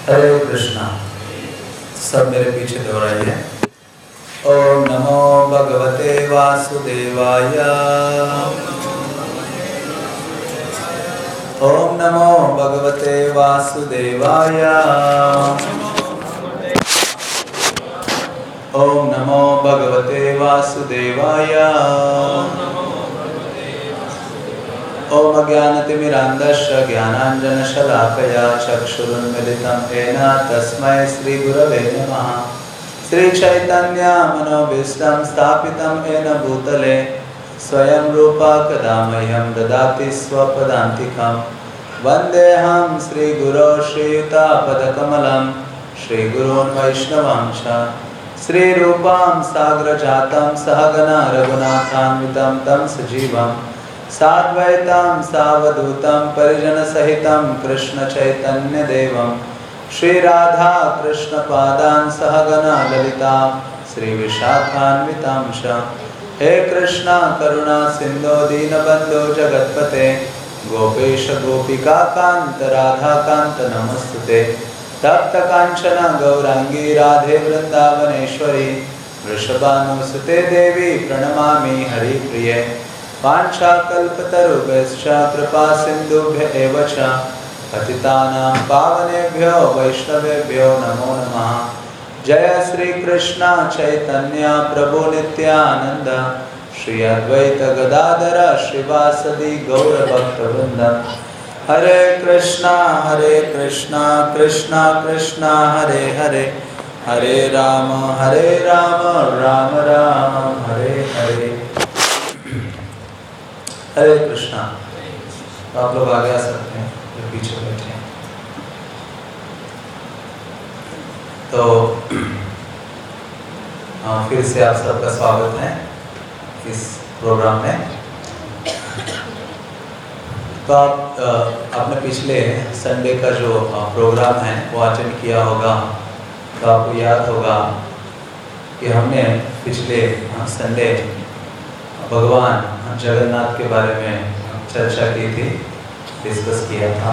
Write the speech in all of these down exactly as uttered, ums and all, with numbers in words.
हरे कृष्णा। सब मेरे पीछे दोहराइए। ओम नमो भगवते वासुदेवाय। ओम नमो भगवते वासुदेवाय। ओम नमो भगवते वासुदेवाय। ओम अज्ञानतिमिरान्धस्य ज्ञानाञ्जनशलाकया चक्षुरुन्मिलितं येन तस्मै श्रीगुरवे नमः। श्रीचैतन्य मनोभीष्टं स्थापितं येन भूतले स्वयं रूपा कदा मह्यं ददाति स्वपदान्तिकं। वन्देऽहं श्रीगुरो श्रीयुतापदकमलं श्रीगुरून् वैष्णवां च श्रीरूपां साग्रजातं सहगना रघुनाथान्वितं तं सजीवं साद्वैतं सावधूतं परिजनसहितं कृष्णचैतन्यदेवं श्रीराधा कृष्णपादान् सहगना ललिता श्रीविशाखान्वितां च। हे कृष्णा करुणा सिन्धो दीनबन्धो जगत्पते गोपेश गोपिकान्त राधाकान्त नमस्तुते। तप्त कांचन गौरांगी राधे वृंदावनेश्वरी वृषभानुसुते देवी प्रणमामि हरिप्रिये। वाञ्छाकल्पतरुभ्यश्च कृपा सिन्धुभ्य एव च पतितानां पावनेभ्यो वैष्णवेभ्यो नमो नमः। जय श्री कृष्ण चैतन्य प्रभु नित्यानंद श्री अद्वैत गदाधर श्रीवासदि गौर भक्तवृंद। हरे कृष्णा हरे कृष्णा कृष्णा कृष्णा हरे हरे हरे राम हरे राम राम राम हरे हरे। हरे कृष्णा। तो आप लोग आगे आ सकते हैं जो पीछे बैठे हैं। तो हाँ, फिर से आप सबका स्वागत है इस प्रोग्राम में। तो आप आपने पिछले संडे का जो प्रोग्राम है वो अटेंड किया होगा। तो आपको याद होगा कि हमने पिछले संडे भगवान जगन्नाथ के बारे में चर्चा की थी, डिस्कस किया था।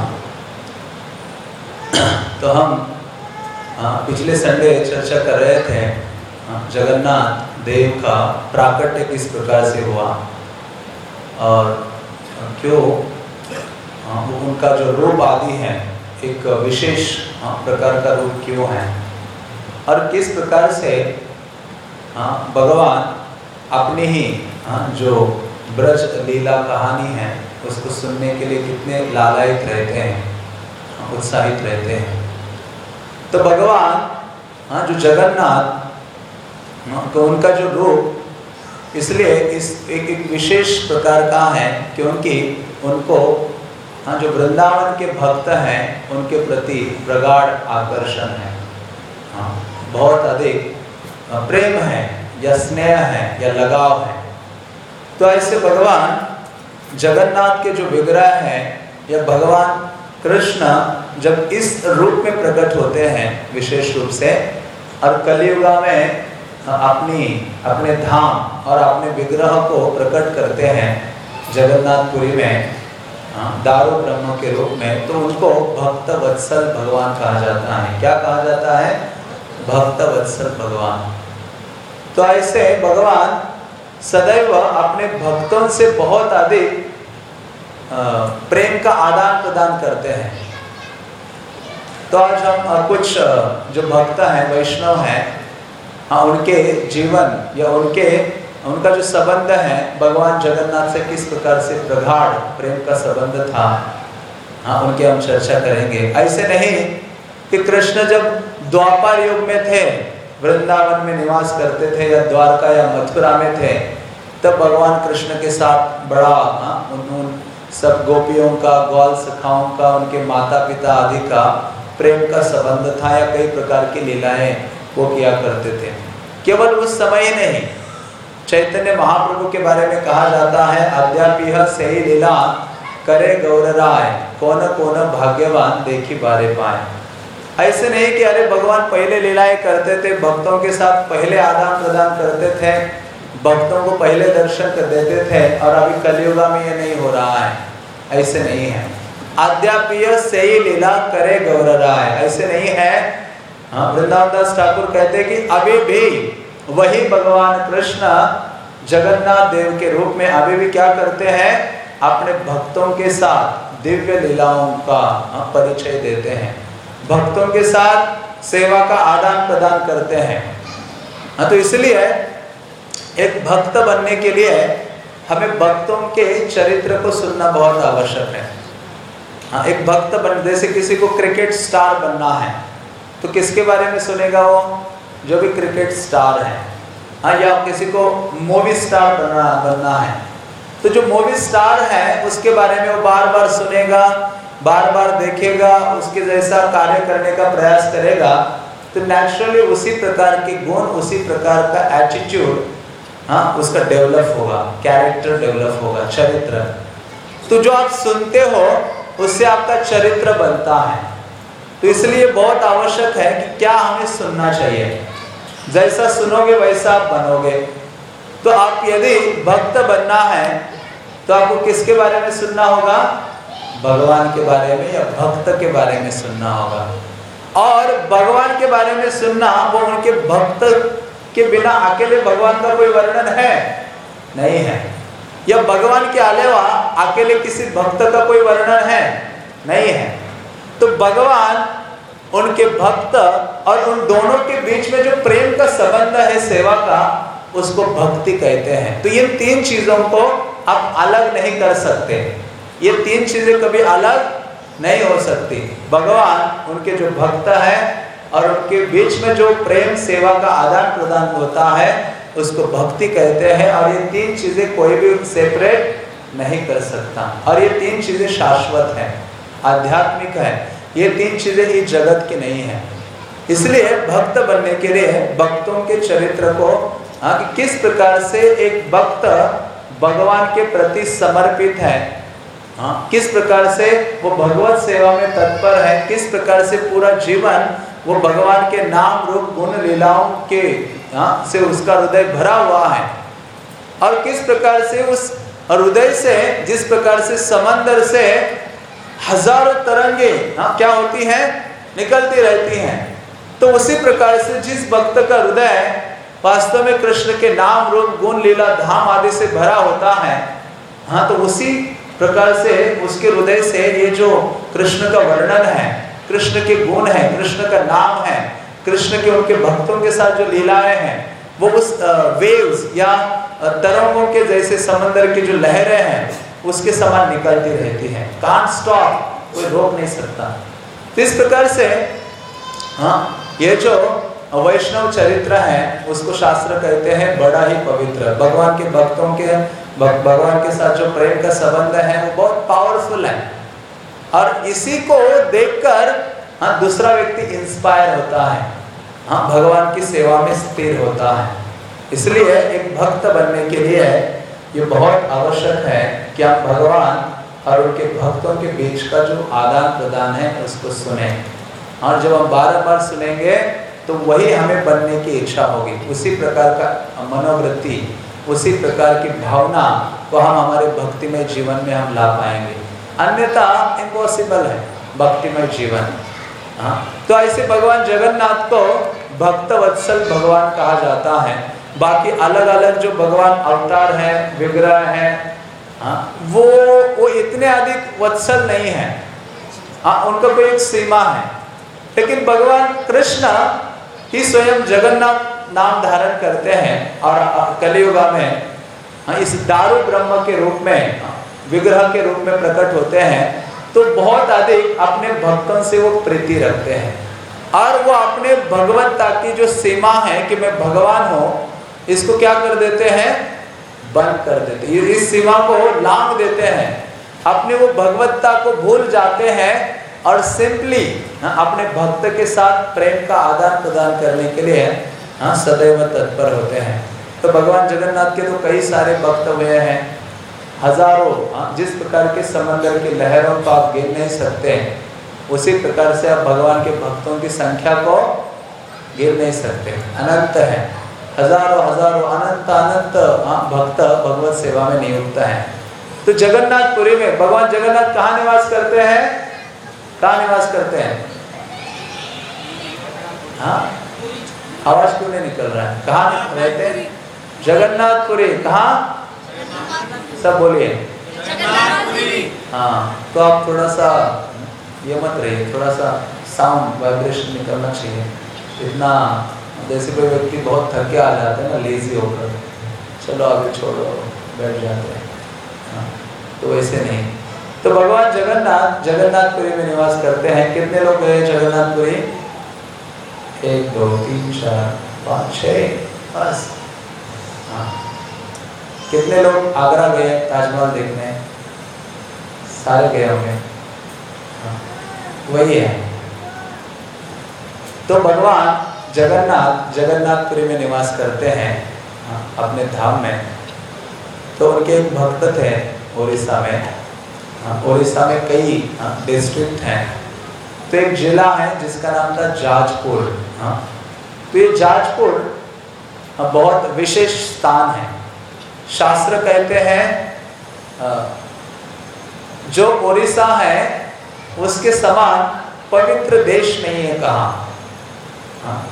तो हम पिछले संडे चर्चा कर रहे थे जगन्नाथ देव का प्राकट्य किस प्रकार से हुआ और क्यों उनका जो रूप आदि है एक विशेष प्रकार का रूप क्यों है और किस प्रकार से भगवान अपनी ही जो ब्रज लीला कहानी है उसको सुनने के लिए कितने लालायित रहते हैं, उत्साहित रहते हैं। तो भगवान जो जगन्नाथ तो उनका जो रूप इसलिए इस एक, एक विशेष प्रकार का है क्योंकि उनको हाँ जो वृंदावन के भक्त हैं उनके प्रति प्रगाढ़ आकर्षण है, हाँ बहुत अधिक प्रेम है या स्नेह है या लगाव है। तो ऐसे भगवान जगन्नाथ के जो विग्रह हैं या भगवान कृष्ण जब इस रूप में प्रकट होते हैं विशेष रूप से और कलियुगा में अपनी अपने धाम और अपने विग्रह को प्रकट करते हैं जगन्नाथपुरी में दारू ब्रह्म के रूप में, तो उनको भक्त वत्सल भगवान कहा जाता है। क्या कहा जाता है? भक्त वत्सल भगवान। तो ऐसे भगवान सदैव अपने भक्तों से बहुत अधिक प्रेम का आदान प्रदान करते हैं। तो आज हम कुछ जो भक्त हैं वैष्णव हैं हाँ उनके जीवन या उनके उनका जो संबंध है भगवान जगन्नाथ से किस प्रकार से प्रगाढ़ प्रेम का संबंध था, हाँ उनके हम चर्चा करेंगे। ऐसे नहीं कि कृष्ण जब द्वापर युग में थे, वृंदावन में निवास करते थे या द्वारका या मथुरा में थे, तब भगवान कृष्ण के साथ बड़ा हाँ उन, उन सब गोपियों का, ग्वाल सखाओं का, उनके माता पिता आदि का प्रेम का संबंध था या कई प्रकार की लीलाएं वो किया करते थे। केवल उस समय ही नहीं, चैतन्य महाप्रभु के बारे में कहा जाता है अद्यापिह सही लीला करे गौर राय कौन कौन भाग्यवान देखी बारे पाए। ऐसे नहीं कि अरे भगवान पहले लीलाएं करते थे, भक्तों के साथ पहले आदान प्रदान करते थे, भक्तों को पहले दर्शन कर देते थे और अभी कलियुगा में ये नहीं हो रहा है, ऐसे नहीं है। आद्यापीय से ही लीला करे गौर राय, ऐसे नहीं है। हाँ, वृंदावन दास ठाकुर कहते हैं कि अभी भी वही भगवान कृष्ण जगन्नाथ देव के रूप में अभी भी क्या करते हैं, अपने भक्तों के साथ दिव्य लीलाओं का परिचय देते हैं, भक्तों के साथ सेवा का आदान प्रदान करते हैं। हाँ, तो इसलिए एक भक्त बनने के लिए हमें भक्तों के चरित्र को सुनना बहुत आवश्यक है। हाँ, एक भक्त बन, जैसे किसी को क्रिकेट स्टार बनना है तो किसके बारे में सुनेगा वो, जो भी क्रिकेट स्टार है। हाँ, या किसी को मूवी स्टार बनना बनना है तो जो मूवी स्टार है उसके बारे में वो बार बार सुनेगा, बार बार देखेगा, उसके जैसा कार्य करने का प्रयास करेगा, तो नेचुरली उसी प्रकार के गुण, उसी प्रकार का एटीट्यूड हाँ उसका डेवलप होगा, कैरेक्टर डेवलप होगा, चरित्र। तो जो आप सुनते हो उससे आपका चरित्र बनता है। तो इसलिए बहुत आवश्यक है कि क्या हमें सुनना चाहिए, जैसा सुनोगे वैसा आप बनोगे। तो आप यदि भक्त बनना है तो आपको किसके बारे में सुनना होगा, भगवान के बारे में या भक्त के बारे में सुनना होगा। और भगवान के बारे में सुनना, वो उनके भक्त के बिना अकेले भगवान का कोई वर्णन है नहीं है, या भगवान के अलावा अकेले किसी भक्त का कोई वर्णन है नहीं है। तो भगवान, उनके भक्त और उन दोनों के बीच में जो प्रेम का संबंध है सेवा का, उसको भक्ति कहते हैं। तो ये तीन चीजों को आप अलग नहीं कर सकते, ये तीन चीजें कभी अलग नहीं हो सकती। भगवान, उनके जो भक्त है और उनके बीच में जो प्रेम सेवा का आदान प्रदान होता है उसको भक्ति कहते हैं। और ये तीन चीजें कोई भी सेपरेट नहीं कर सकता, और ये तीन चीजें शाश्वत है, आध्यात्मिक है। ये तीन चीजें इस जगत की नहीं है। इसलिए भक्त बनने के लिए भक्तों के चरित्र को, हाँ, कि किस प्रकार से एक भक्त भगवान के प्रति समर्पित है, हाँ, किस प्रकार से वो भगवत सेवा में तत्पर है, किस प्रकार से पूरा जीवन वो भगवान के नाम रूप गुण लीलाओं के हाँ, से उसका हृदय भरा हुआ है, और किस प्रकार से उस हृदय से, जिस प्रकार से समंदर से हजारों तरंगे हाँ, क्या होती हैं, निकलती रहती हैं, तो उसी प्रकार से जिस भक्त का हृदय वास्तव में कृष्ण के नाम रूप गुण लीला धाम आदि से भरा होता है, हाँ, तो उसी प्रकार से उसके हृदय से ये जो कृष्ण का वर्णन है, कृष्ण के गुण है, कृष्ण का नाम है, कृष्ण के उनके भक्तों के साथ जो लीलाएं हैं, वो उस वेव्स या तरंगों के जैसे समंदर की जो लहरें हैं उसके समान निकलती रहती हैं, कांट स्टॉप, कोई रोक नहीं सकता। तो इस प्रकार से हाँ, ये जो वैष्णव चरित्र है उसको शास्त्र कहते हैं बड़ा ही पवित्र। भगवान के भक्तों के भगवान के साथ जो प्रेम का संबंध है वो बहुत पावरफुल है, और इसी को देखकर हाँ दूसरा व्यक्ति इंस्पायर होता है, हाँ भगवान की सेवा में स्थिर होता है। इसलिए एक भक्त बनने के लिए ये बहुत आवश्यक है कि आप भगवान और उनके भक्तों के बीच का जो आदान प्रदान है उसको सुने, और जब हम बार बार सुनेंगे तो वही हमें बनने की इच्छा होगी, उसी प्रकार का मनोवृत्ति, उसी प्रकार की भावना को हम हमारे भक्तिमय जीवन में हम ला पाएंगे, अन्यथा इम्पॉसिबल है भक्तिमय जीवन। हाँ, तो ऐसे भगवान जगन्नाथ को भक्त वत्सल भगवान कहा जाता है। बाकी अलग अलग जो भगवान अवतार हैं, विग्रह हैं, हाँ, वो वो इतने अधिक वत्सल नहीं है, हाँ, उनका कोई एक सीमा है। लेकिन भगवान कृष्ण ही स्वयं जगन्नाथ नाम धारण करते हैं, और कलियुगा में हाँ, इस दारू ब्रह्म के रूप में विग्रह के रूप में प्रकट होते हैं, तो बहुत अधिक अपने भक्तों से वो प्रीति रखते हैं, और वो अपने भगवत्ता की जो सीमा है कि मैं भगवान हूँ, इसको क्या कर देते हैं, बंद कर देते हैं, इस सीमा को लांघ देते हैं, अपने वो भगवत्ता को भूल जाते हैं, और सिंपली अपने भक्त के साथ प्रेम का आदान प्रदान करने के लिए हाँ सदैव तत्पर होते हैं। तो भगवान जगन्नाथ के तो कई सारे भक्त हुए हैं, हजारों, हाँ, जिस प्रकार के समंदर की लहरों को आप गिन नहीं सकते, उसी प्रकार से आप भगवान के भक्तों की संख्या को गिन नहीं सकते, अनंत है, हजारों हजारों अनंत अनंत हाँ भक्त भगवत सेवा में नियुक्त हैं। तो जगन्नाथपुरी में भगवान जगन्नाथ कहाँ निवास करते हैं? कहाँ निवास करते हैं? हाँ, आवाज क्यों नहीं निकल रहा है? कहाँ रहते हैं? जगन्नाथपुरी। कहाँ? सब बोलिए। हाँ, तो आप थोड़ा सा ये मत रहिए, थोड़ा सा साउंड वाइब्रेशन निकलना चाहिए। इतना जैसे कोई व्यक्ति बहुत थके आ जाते हैं ना, लेजी होकर, चलो आगे छोड़ो, बैठ जाते हैं, हाँ, तो वैसे नहीं। तो भगवान जगन्नाथ जगन्नाथपुरी में निवास करते हैं। कितने लोग गए जगन्नाथपुरी? एक दो तीन चार पाँच छः, बस। हाँ, कितने लोग आगरा गए ताजमहल देखने? सारे गए होंगे। हाँ, वही है। तो भगवान जगन्नाथ जगन्नाथपुरी में निवास करते हैं, हाँ, अपने धाम में। तो उनके एक भक्त थे उड़ीसा में। हाँ, उड़ीसा में कई डिस्ट्रिक्ट हैं। तो एक जिला है जिसका नाम था जाजपुर। हाँ, तो ये जाजपुर बहुत विशेष स्थान है। शास्त्र कहते हैं जो उड़ीसा है उसके समान पवित्र देश नहीं है कहाँ। हाँ,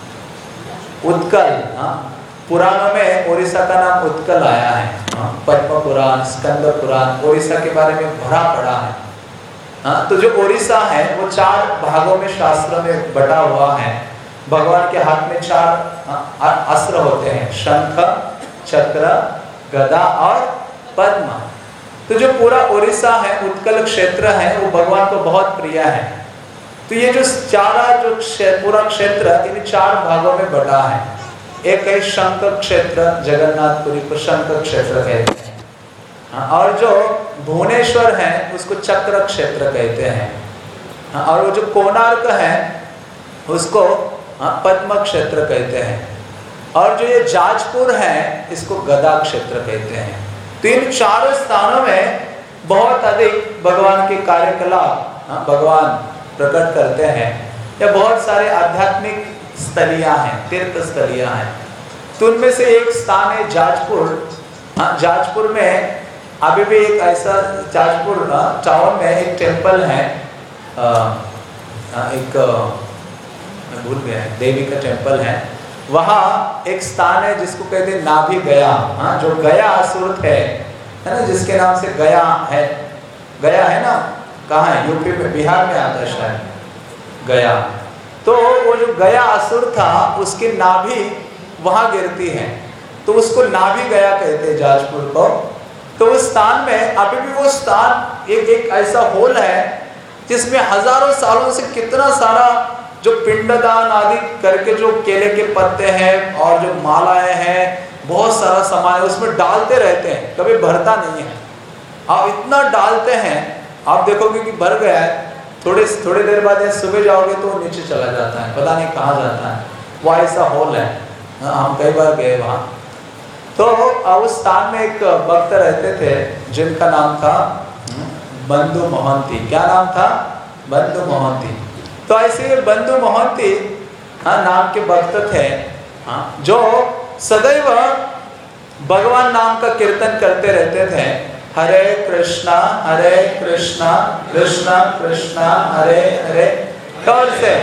उत्कल, हाँ, पुराणों में उड़ीसा का नाम उत्कल आया है। हाँ, पद्म पुराण, स्कंद पुराण उड़ीसा के बारे में भरा पड़ा है। हाँ, तो जो उड़ीसा है वो चार भागों में शास्त्र में बटा हुआ है। भगवान के हाथ में चार अस्त्र होते हैं, शंख, चक्र, गदा और पद्म। तो जो पूरा उड़ीसा है, उत्कल क्षेत्र है, वो भगवान को बहुत प्रिय है। तो ये जो चारा जो पूरा क्षेत्र इन चार भागों में बटा है। एक है शंख क्षेत्र, जगन्नाथपुरी को शंख क्षेत्र कहते हैं। हाँ, और जो भुवनेश्वर है उसको चक्र क्षेत्र कहते हैं। हाँ, और वो जो कोणार्क है उसको हाँ, पद्म क्षेत्र कहते हैं। और जो ये जाजपुर है इसको गदा क्षेत्र कहते हैं। तो इन चारों स्थानों में बहुत अधिक भगवान के कार्यकलाप हाँ, भगवान प्रकट करते हैं। या बहुत सारे आध्यात्मिक स्थलियां हैं, तीर्थ स्थलियां हैं। तो उनमें से एक स्थान है जाजपुर। हाँ, जाजपुर में अभी भी एक ऐसा जाजपुर टाउन में एक टेम्पल है, आ, आ, एक मैं भूल गया, देवी का टेम्पल है। वहाँ एक स्थान है जिसको कहते हैं नाभि गया। हाँ, जो गया असुर थे, है ना, जिसके नाम से गया है। गया है ना, कहाँ है? यूपी में, बिहार में आता है शायद गया। तो वो जो गया असुर था उसकी नाभि वहाँ गिरती है, तो उसको नाभि गया कहते हैं जाजपुर को। तो उस स्थान में अभी भी वो स्थान एक एक ऐसा होल है जिसमें हजारों सालों से कितना सारा जो पिंडदान आदि करके जो केले के पत्ते हैं और जो मालाएं हैं, बहुत सारा सामान है, उसमें डालते रहते हैं, कभी भरता नहीं है। आप इतना डालते हैं, आप देखोगे कि भर गया है, थोड़े थोड़ी देर बाद या सुबह जाओगे तो नीचे चला जाता है, पता नहीं कहाँ जाता है। वो ऐसा होल है। हम कई बार गए वहाँ। तो उस स्थान में एक भक्त रहते थे जिनका नाम था बंधु मोहंती। क्या नाम था? बंधु मोहंती। तो ऐसे बंधु मोहंती हाँ नाम के भक्त थे, हाँ, जो सदैव भगवान नाम का कीर्तन करते रहते थे। हरे कृष्णा हरे कृष्णा कृष्णा कृष्णा हरे हरे। और से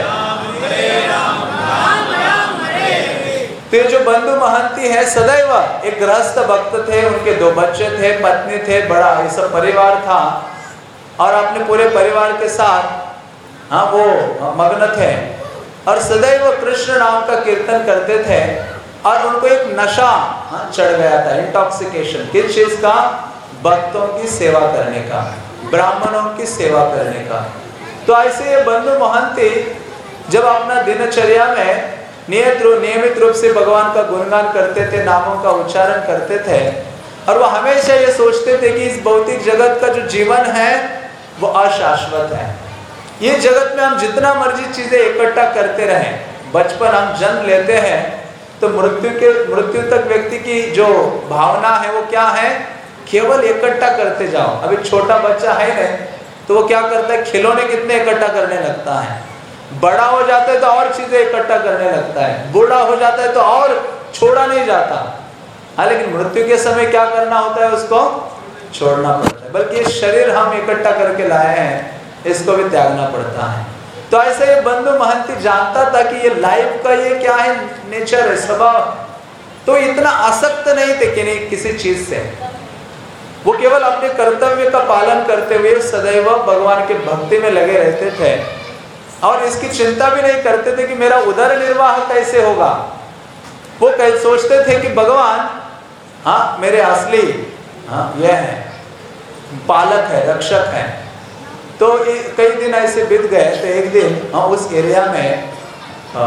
तो ये जो बंधु महंती है सदैव एक गृहस्थ भक्त थे, उनके दो बच्चे थे, पत्नी थे, बड़ा ये सब परिवार था, और अपने पूरे परिवार के साथ हाँ वो मग्न थे और सदैव कृष्ण नाम का कीर्तन करते थे। और उनको एक नशा हाँ चढ़ गया था, इंटॉक्सिकेशन। किस चीज का? भक्तों की सेवा करने का, ब्राह्मणों की सेवा करने का। तो ऐसे ये बंधु महंती जब अपना दिनचर्या में नियत रूप नियमित रूप से भगवान का गुणगान करते थे, नामों का उच्चारण करते थे, और वो हमेशा ये सोचते थे कि इस भौतिक जगत का जो जीवन है वो अशाश्वत है। ये जगत में हम जितना मर्जी चीजें इकट्ठा करते रहें, बचपन हम जन्म लेते हैं तो मृत्यु के मृत्यु तक व्यक्ति की जो भावना है वो क्या है? केवल इकट्ठा करते जाओ। अभी छोटा बच्चा है ना, तो वो क्या करता है? खिलौने कितने इकट्ठा करने लगता है। बड़ा हो जाता है तो और चीजें इकट्ठा करने लगता है, बूढ़ा हो जाता है तो और छोड़ा नहीं जाता। हाँ, लेकिन मृत्यु के समय क्या करना होता है उसको? छोड़ना पड़ता है, बल्कि ये शरीर हम इकट्ठा करके लाए हैं, इसको भी त्यागना पड़ता है। तो ऐसे ये बंधु महंती जानता था कि ये लाइफ का ये क्या है, नेचर है, स्वभाव। तो इतना आसक्त नहीं थे कि नहीं किसी चीज से, वो केवल अपने कर्तव्य का पालन करते हुए सदैव भगवान के भक्ति में लगे रहते थे और इसकी चिंता भी नहीं करते थे कि मेरा उदर निर्वाह कैसे होगा। वो कह सोचते थे कि भगवान हाँ मेरे असली हाँ यह है, पालक है, रक्षक है। तो कई दिन ऐसे बीत गए। तो एक दिन हाँ उस एरिया में आ,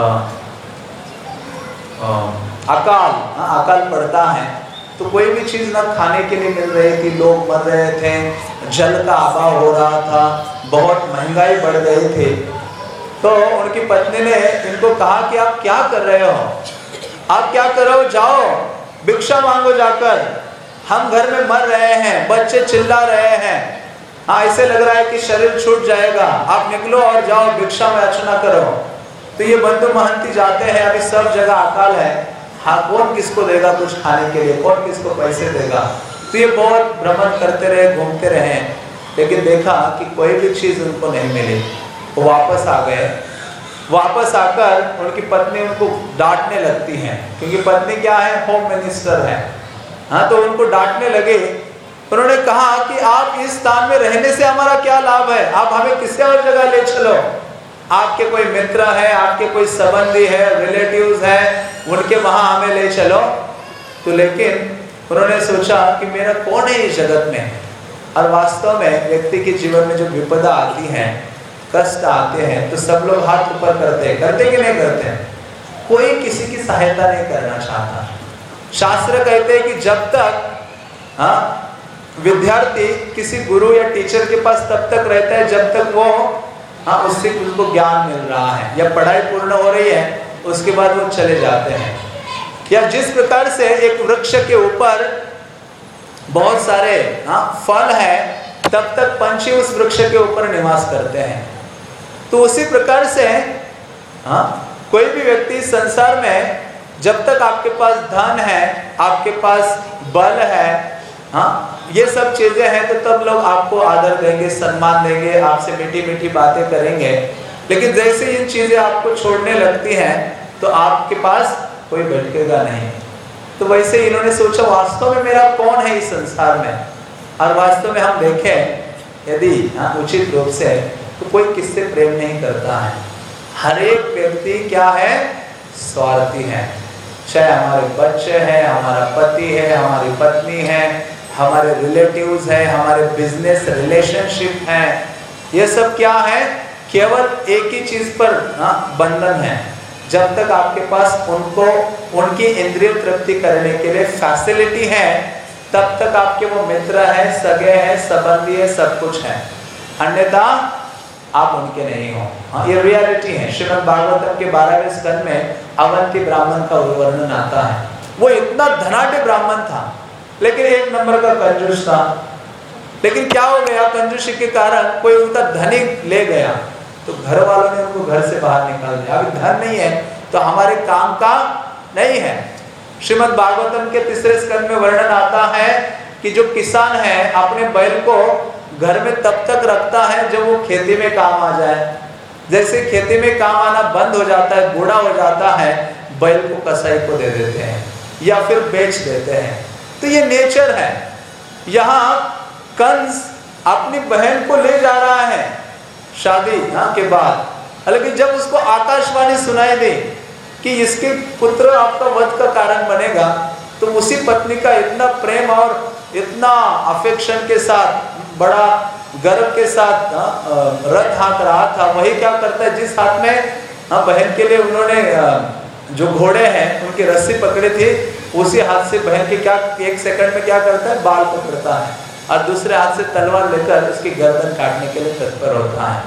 आ, अकाल हाँ अकाल पड़ता है, तो कोई भी चीज ना खाने के लिए मिल रही थी, लोग मर रहे थे, जल का अभाव हो रहा था, बहुत महंगाई बढ़ गई थी। तो उनकी पत्नी ने इनको कहा कि आप क्या कर रहे हो, आप क्या कर रहे हो, जाओ भिक्षा मांगो जाकर, हम घर में मर रहे हैं, बच्चे चिल्ला रहे हैं, हाँ ऐसे लग रहा है कि शरीर छूट जाएगा, आप निकलो और जाओ भिक्षा में अर्चना करो। तो ये बंधु महंती जाते हैं, अभी सब जगह अकाल है, हाँ कौन किसको देगा कुछ खाने के लिए, कौन किसको पैसे देगा। तो ये बहुत भ्रमण करते रहे, घूमते रहे, लेकिन देखा कि कोई भी चीज उनको नहीं मिली। वो वापस आ गए। वापस आकर उनकी पत्नी उनको डांटने लगती है, क्योंकि पत्नी क्या है, होम मिनिस्टर है। हाँ तो उनको डांटने लगे। उन्होंने कहा कि आप इस स्थान में रहने से हमारा क्या लाभ है, आप हमें किसी और जगह ले चलो, आपके कोई मित्र है, आपके कोई संबंधी है, रिलेटिव्स है, उनके वहां हमें ले चलो। तो लेकिन उन्होंने सोचा कि मेरा कौन है इस जगत में। और वास्तव में व्यक्ति के जीवन में जो विपदा आती है, कष्ट आते हैं, तो सब लोग हाथ ऊपर करते हैं, करते कि नहीं करते हैं, कोई किसी की सहायता नहीं करना चाहता। शास्त्र कहते हैं कि जब तक हाँ विद्यार्थी किसी गुरु या टीचर के पास तब तक रहता है जब तक वो हाँ उससे उसको ज्ञान मिल रहा है या पढ़ाई पूर्ण हो रही है, उसके बाद वो चले जाते हैं। या जिस प्रकार से एक वृक्ष के ऊपर बहुत सारे हाँ फल है, तब तक पंछी उस वृक्ष के ऊपर निवास करते हैं। तो उसी प्रकार से हाँ कोई भी व्यक्ति संसार में जब तक आपके पास धन है, आपके पास बल है, हाँ ये सब चीजें हैं, तो तब लोग आपको आदर देंगे, सम्मान देंगे, आपसे मीठी मीठी बातें करेंगे। लेकिन जैसे ये चीजें आपको छोड़ने लगती हैं, तो आपके पास कोई भटकेगा नहीं। तो वैसे इन्होंने सोचा वास्तव में मेरा कौन है इस संसार में। और वास्तव में हम देखें यदि हाँ उचित रूप से, तो कोई किससे प्रेम नहीं करता है। हर एक व्यक्ति क्या है, स्वार्थी है। चाहे हमारे बच्चे हैं, हमारा पति है, हमारी पत्नी है, हमारे रिलेटिव्स हैं, हमारे बिजनेस रिलेशनशिप हैं, ये सब क्या है, केवल एक ही चीज पर बंधन है। जब तक आपके पास उनको उनकी इंद्रिय तृप्ति करने के लिए फैसिलिटी है, तब तक आपके वो मित्र हैं, सगे हैं, संबंधी है, सब कुछ है। अन्यथा आप उनके नहीं हो। हाँ ये रियलिटी है। श्रीमद् भागवतम के बारहवें स्कंद में अवंती ब्राह्मण का वर्णन आता है। वो इतना धनाढ्य ब्राह्मण था, लेकिन एक नंबर का कंजूस था। लेकिन क्या हो गया, कंजूसी के कारण कोई उनका धनिक ले गया, तो घर वालों ने उनको घर से बाहर निकाल दिया। अभी धन नहीं है तो हमारे काम का नहीं है। श्रीमद् भागवतम के तीसरे स्कंद में वर्णन आता है कि जो किसान है अपने बैल को घर में तब तक रखता है जब वो खेती में काम आ जाए। जैसे खेती में काम आना बंद हो जाता है, बूढ़ा हो जाता है, बैल को कसाई को दे देते हैं या फिर बेच देते हैं। तो ये नेचर है। यहाँ कंस अपनी बहन को ले जा रहा है शादी हाँ के बाद, लेकिन जब उसको आकाशवाणी सुनाई दे कि इसके पुत्र आपका वध का कारण बनेगा, तो उसी पत्नी का इतना प्रेम और इतना अफेक्शन के साथ, बड़ा गर्व के साथ रथ हाँक रहा था। वही क्या करता है, जिस हाथ में हाँ बहन के लिए उन्होंने जो घोड़े हैं उनकी रस्सी पकड़ी थी, उसी हाथ से बहन के क्या एक सेकंड में क्या करता है, बाल पकड़ता है और दूसरे हाथ से तलवार लेकर उसकी गर्दन काटने के लिए तत्पर होता है।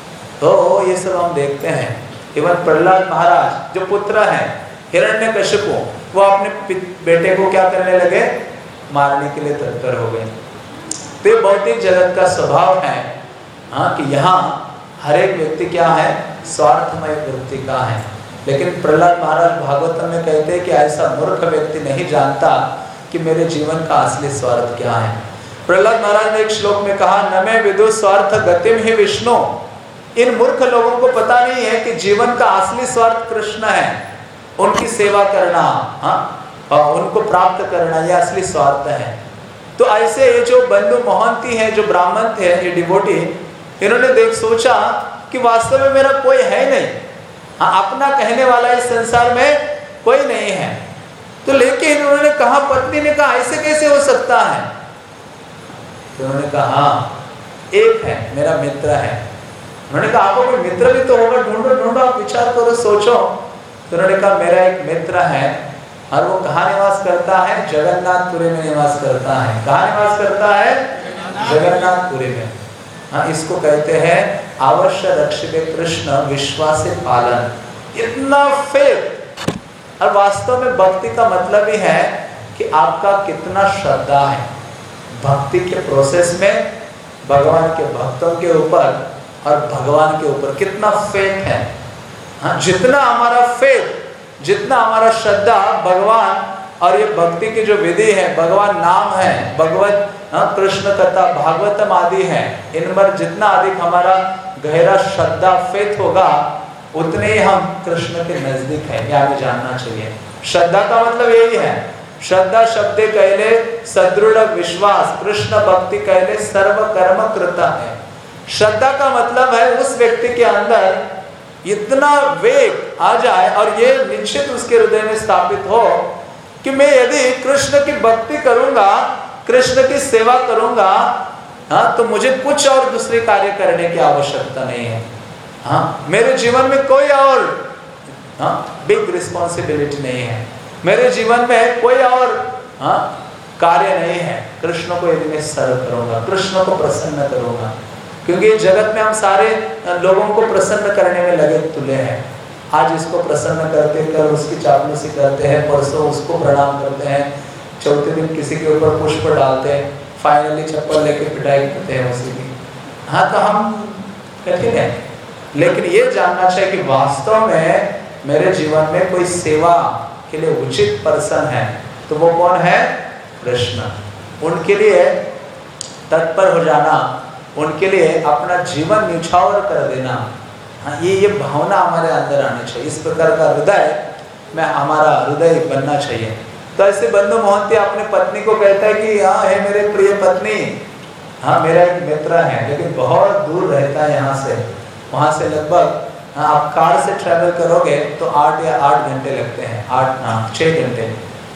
तो ये सब हम देखते हैं। इवन प्रहलाद महाराज जो पुत्र हैं हिरण्यकशिपु, वो अपने बेटे को क्या करने लगे, मारने के लिए तत्पर हो गए। तो ये भौतिक जगत का स्वभाव है हाँ कि यहाँ हर एक व्यक्ति क्या है, स्वार्थमय वृत्ति का है। लेकिन प्रहलाद महाराज भागवतम में कहते हैं कि ऐसा मूर्ख व्यक्ति नहीं जानता कि मेरे जीवन का असली स्वार्थ क्या है। प्रहलाद महाराज ने एक श्लोक में कहा, न मे विदु स्वार्थ गतिम ही विष्णु। इन मूर्ख लोगों को पता नहीं है कि जीवन का असली स्वार्थ कृष्ण है, उनकी सेवा करना, हाँ, और उनको प्राप्त करना, ये असली स्वार्थ है। तो ऐसे ये जो बंधु मोहंती हैं, जो ब्राह्मण थे, ये डिवोटी, इन्होंने देख सोचा कि वास्तव में मेरा कोई है नहीं, हाँ, अपना कहने वाला इस संसार में कोई नहीं है। तो लेकिन उन्होंने कहा, पत्नी ने कहा ऐसे कैसे हो सकता है? तो उन्होंने कहा हाँ, एक है, मेरा मित्र है। उन्होंने कहा आपको कोई मित्र भी तो होगा, ढूंढो ढूंढो, आप विचार करो, सोचो। तो उन्होंने कहा मेरा एक मित्र है और वो कहाँ निवास करता है? जगन्नाथपुरी में निवास करता है। कहाँ निवास करता है? जगन्नाथपुरी में। हाँ, इसको कहते हैं अवश्य रक्षिबे कृष्ण विश्वास पालन। इतना फेथ। और वास्तव में भक्ति का मतलब ही है कि आपका कितना श्रद्धा है भक्ति के प्रोसेस में, भगवान के भक्तों के ऊपर और भगवान के ऊपर कितना फेथ है। हाँ, जितना हमारा फेथ, जितना हमारा श्रद्धा भगवान और ये भक्ति की जो विधि है, भगवान नाम है, भगवत हाँ, कृष्ण कथा, भागवतम आदि है, इन पर जितना अधिक हमारा गहरा श्रद्धा फेथ होगा, उतने ही हम कृष्ण के नजदीक हैं। यह हमें जानना चाहिए। श्रद्धा का मतलब यही है। श्रद्धा शब्द कहले सदृढ़ विश्वास, कृष्ण भक्ति कहले सर्व कर्म कृता है। श्रद्धा का मतलब है उस व्यक्ति के अंदर इतना वेग आ जाए और ये निश्चित उसके हृदय में स्थापित हो कि मैं यदि कृष्ण की भक्ति करूंगा, कृष्ण की सेवा करूंगा, हाँ, तो मुझे कुछ और दूसरे कार्य करने की आवश्यकता नहीं है। हाँ, मेरे जीवन में कोई और हाँ, बिग रिस्पॉन्सिबिलिटी नहीं है, मेरे जीवन में कोई और हाँ, कार्य नहीं है। कृष्ण को यदि मैं सर्व करूंगा, कृष्ण को प्रसन्न करूंगा, क्योंकि जगत में हम सारे लोगों को प्रसन्न करने में लगे तुले हैं। आज इसको प्रसन्न करते, कल उसकी चापलूसी करते हैं, परसों उसको प्रणाम करते हैं, चौथे दिन किसी के ऊपर पुष्प डालते हैं, फाइनली चप्पल लेके पिटाई करते हैं उसी की। हाँ, तो हम कठिन है। लेकिन ये जानना चाहिए कि वास्तव में मेरे जीवन में कोई सेवा के लिए उचित पर्सन है, तो वो कौन है? कृष्ण। उनके लिए तत्पर हो जाना, उनके लिए अपना जीवन न्यौछावर कर देना, हाँ, ये ये भावना हमारे अंदर आनी चाहिए। इस प्रकार का हृदय में हमारा हृदय बनना चाहिए। तो ऐसे बंधु मोहंती अपने पत्नी को कहता है कि हाँ है मेरे प्रिय पत्नी, हाँ मेरा एक मित्र है, लेकिन बहुत दूर रहता है यहाँ से। वहाँ से लगभग हाँ, आप कार से ट्रैवल करोगे तो आठ या आठ घंटे लगते हैं, आठ हाँ छः घंटे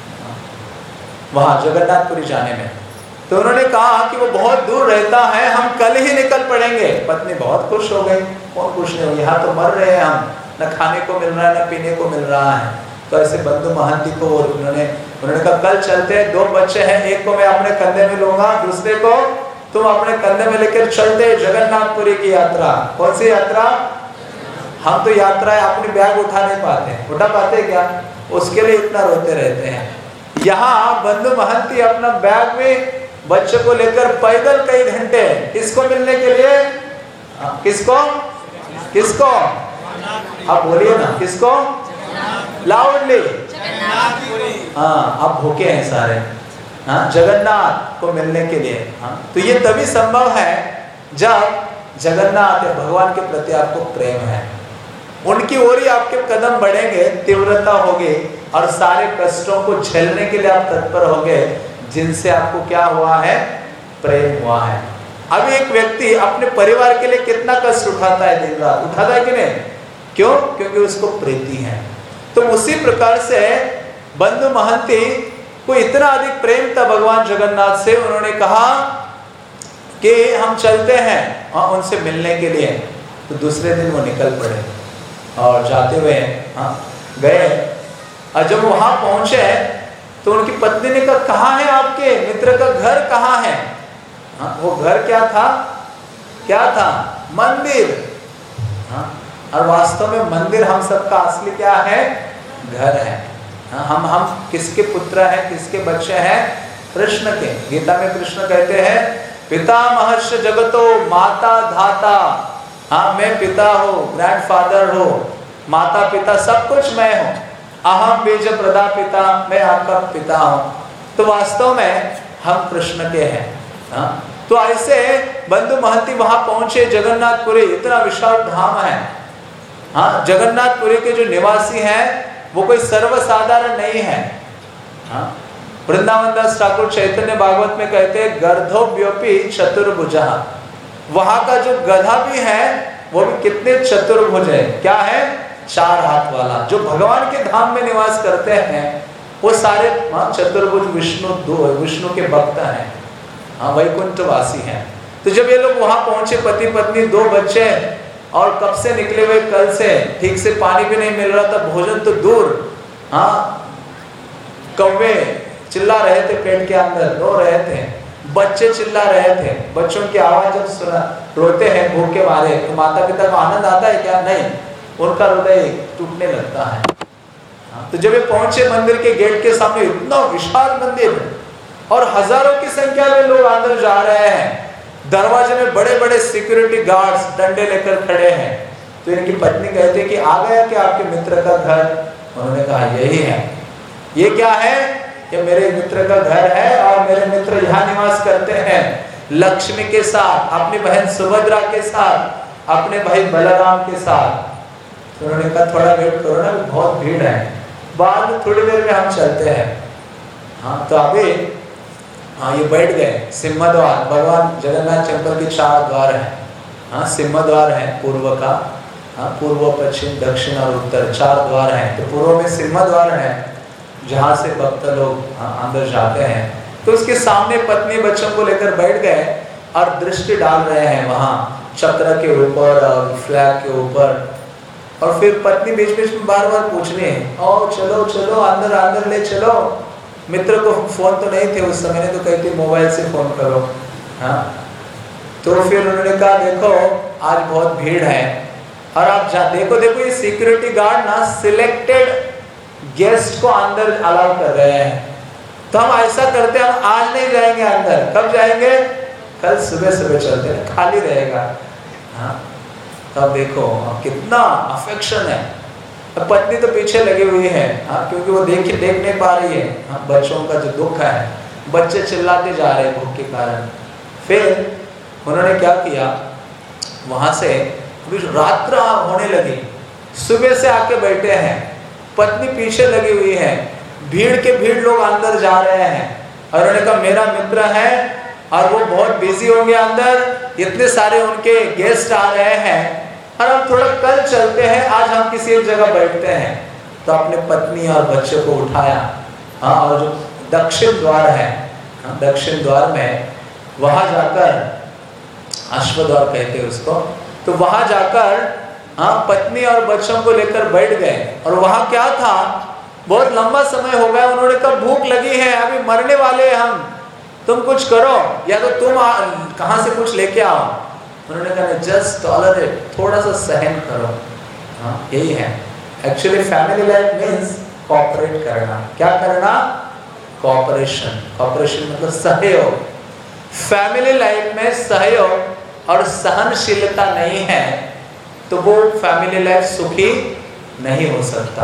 वहाँ जगन्नाथपुरी जाने में। तो उन्होंने कहा कि वो बहुत दूर रहता है, हम कल ही निकल पड़ेंगे। पत्नी बहुत खुश हो गई। कौन खुश नहीं हो, यहाँ तो मर रहे हैं हम, न खाने को मिल रहा है, न पीने को मिल रहा है। तो ऐसे बंधु महंती को उन्होंने उन्होंने कहा कल चलते हैं, दो बच्चे हैं, एक को मैं अपने कंधे में लूंगा, दूसरे को तुम अपने कंधे में लेकर चलते जगन्नाथपुरी की यात्रा। कौन सी यात्रा? हम तो यात्राएं अपनी बैग उठा नहीं पाते, उठा पाते क्या? उसके लिए इतना रोते रहते हैं। यहाँ बंधु महंती अपना बैग में बच्चे को लेकर पैदल कई घंटे, किसको मिलने के लिए? आ, किसको किसको आप बोलिए ना, किसको? लाउडली। हाँ, आप भूखे हैं सारे, हाँ, जगन्नाथ को मिलने के लिए। हाँ, तो ये तभी संभव है जब जगन्नाथ या भगवान के प्रति आपको प्रेम है, उनकी ओर ही आपके कदम बढ़ेंगे, तीव्रता होगी और सारे कष्टों को झेलने के लिए आप तत्पर होंगे जिनसे आपको क्या हुआ है? प्रेम हुआ है। अब एक व्यक्ति अपने परिवार के लिए कितना कष्ट उठाता है, दिन रात उठाता है कि नहीं? क्यों? क्योंकि उसको प्रीति है। तो उसी प्रकार से बंधु महंती को इतना अधिक प्रेम था भगवान जगन्नाथ से, उन्होंने कहा कि हम चलते हैं हाँ, उनसे मिलने के लिए। तो दूसरे दिन वो निकल पड़े और जाते हुए हाँ गए। और जब वहां पहुंचे तो उनकी पत्नी ने कहा कहाँ है आपके मित्र का घर, कहाँ है? हाँ, वो घर क्या था? क्या था? मंदिर। हाँ, और वास्तव में मंदिर हम सबका असली क्या है? घर है। हाँ, हम हम किसके पुत्र हैं, किसके बच्चे हैं? कृष्ण के। गीता में कृष्ण कहते हैं पितामहश्च जगतो माता धाता। हाँ, मैं पिता हूँ, ग्रैंडफादर हूँ, माता पिता सब कुछ मैं हूँ। अहम बीज प्रदा पिता, मैं आपका पिता हूँ। तो वास्तव में हम कृष्ण के हैं। हाँ? तो ऐसे बंधु महंती वहां पहुंचे। जगन्नाथपुरी इतना विशाल धाम है। हाँ, जगन्नाथपुरी के जो निवासी हैं वो कोई सर्वसाधारण नहीं है। हाँ? वृंदावन दास ठाकुर चैतन्य भागवत में कहते हैं गर्धोव्योपी चतुर्भुजा। वहां का जो गधा भी है वो भी कितने चतुर्भुज है। क्या है? चार हाथ वाला। जो भगवान के धाम में निवास करते हैं वो सारे चतुर्भुज विष्णु दो विष्णु के भक्त हैं। हाँ, वैकुंठ वासी हैं। तो जब ये लोग वहां पहुंचे, पति पत्नी दो बच्चे, और कब से निकले हुए, कल से, ठीक से पानी भी नहीं मिल रहा था, भोजन तो दूर। हाँ, कौवे चिल्ला रहे थे पेट के अंदर, रो रहे थे, बच्चे चिल्ला रहे थे। बच्चों की आवाज जब सुना, रोते हैं भूख के मारे, तो माता पिता को आनंद आता है क्या? नहीं, उनका हृदय टूटने लगता है। हाँ, तो जब ये पहुंचे मंदिर के गेट के सामने, इतना विशाल मंदिर और हजारों की संख्या में लोग अंदर जा रहे हैं। दरवाजे में बड़े बड़े सिक्योरिटी गार्ड्स डंडे लेकर खड़े हैं। तो इनकी पत्नी कहती है कि आ गया क्या आपके मित्र का घर? उन्होंने कहा यही है। ये क्या है? ये मेरे मित्र का घर है और मेरे मित्र यहाँ निवास करते हैं लक्ष्मी के साथ, अपनी बहन सुभद्रा के साथ, अपने भाई बलराम के साथ। तो उन्होंने कहा थोड़ा वेट करो ना, बहुत भीड़ है, बाद में थोड़ी देर में हम चलते हैं। हाँ, तो अभी हाँ ये बैठ गए। सिंह द्वार, भगवान जगन्नाथ टेम्पल के चार द्वार हैं। हाँ, सिंह द्वार है पूर्व का, हाँ पूर्व, पश्चिम, दक्षिण और उत्तर, चार द्वार हैं। तो पूर्व में सिंह द्वार है जहाँ से भक्त लोग अंदर जाते हैं। तो उसके सामने पत्नी बच्चों को लेकर बैठ गए और दृष्टि डाल रहे हैं वहाँ चक्र के ऊपर और फ्लैग के ऊपर। और फिर पत्नी बीच बीच में बार बार पूछ रही है, ओ चलो चलो अंदर अंदर ले चलो। मित्र को फोन तो नहीं थे उस समय, तो कहती मोबाइल से फोन करो। हाँ, तो फिर उन्होंने कहा देखो आज बहुत भीड़ है और आप जा देखो देखो ये सिक्योरिटी गार्ड ना सिलेक्टेड गेस्ट को अंदर अलाउ कर रहे हैं। तो हम ऐसा करते हैं, हम आज नहीं जाएंगे अंदर। कब जाएंगे? कल सुबह सुबह चलते हैं, खाली रहेगा। हाँ, तब देखो अब कितना अफेक्शन है। अब पत्नी तो पीछे लगी हुई है। हाँ, क्योंकि वो देख देख नहीं पा रही है। हाँ, बच्चों का जो दुख है, बच्चे चिल्लाते जा रहे हैं भूख के कारण। फिर उन्होंने क्या किया, वहां से रात होने लगी, सुबह से आके बैठे हैं, पत्नी पीछे लगी हुई है, भीड़ के भीड़ लोग अंदर जा रहे हैं। और उन्होंने कहा मेरा मित्र है और वो बहुत बिजी होंगे अंदर, इतने सारे उनके गेस्ट आ रहे हैं और हम थोड़ा कल चलते हैं, आज हम किसी एक जगह बैठते हैं। तो अपने पत्नी और बच्चे को उठाया। हाँ, और जो दक्षिण द्वार है, हाँ, दक्षिण द्वार में वहां जाकर, अश्व द्वार कहते हैं उसको, तो वहां जाकर हाँ पत्नी और बच्चों को लेकर बैठ गए। और वहां क्या था, बहुत लंबा समय हो गया। उन्होंने कहा भूख लगी है, अभी मरने वाले हैं हम, तुम कुछ करो या तो तुम कहां से कुछ लेके आओ। उन्होंने कहा जस्ट टॉलरेट, थोड़ा सा सहन करो। हाँ, यही है actually family life means cooperate करना। क्या करना? कोऑपरेशन। कोऑपरेशन मतलब सहयोग। फैमिली लाइफ में सहयोग और सहनशीलता नहीं है तो वो फैमिली लाइफ सुखी नहीं हो सकता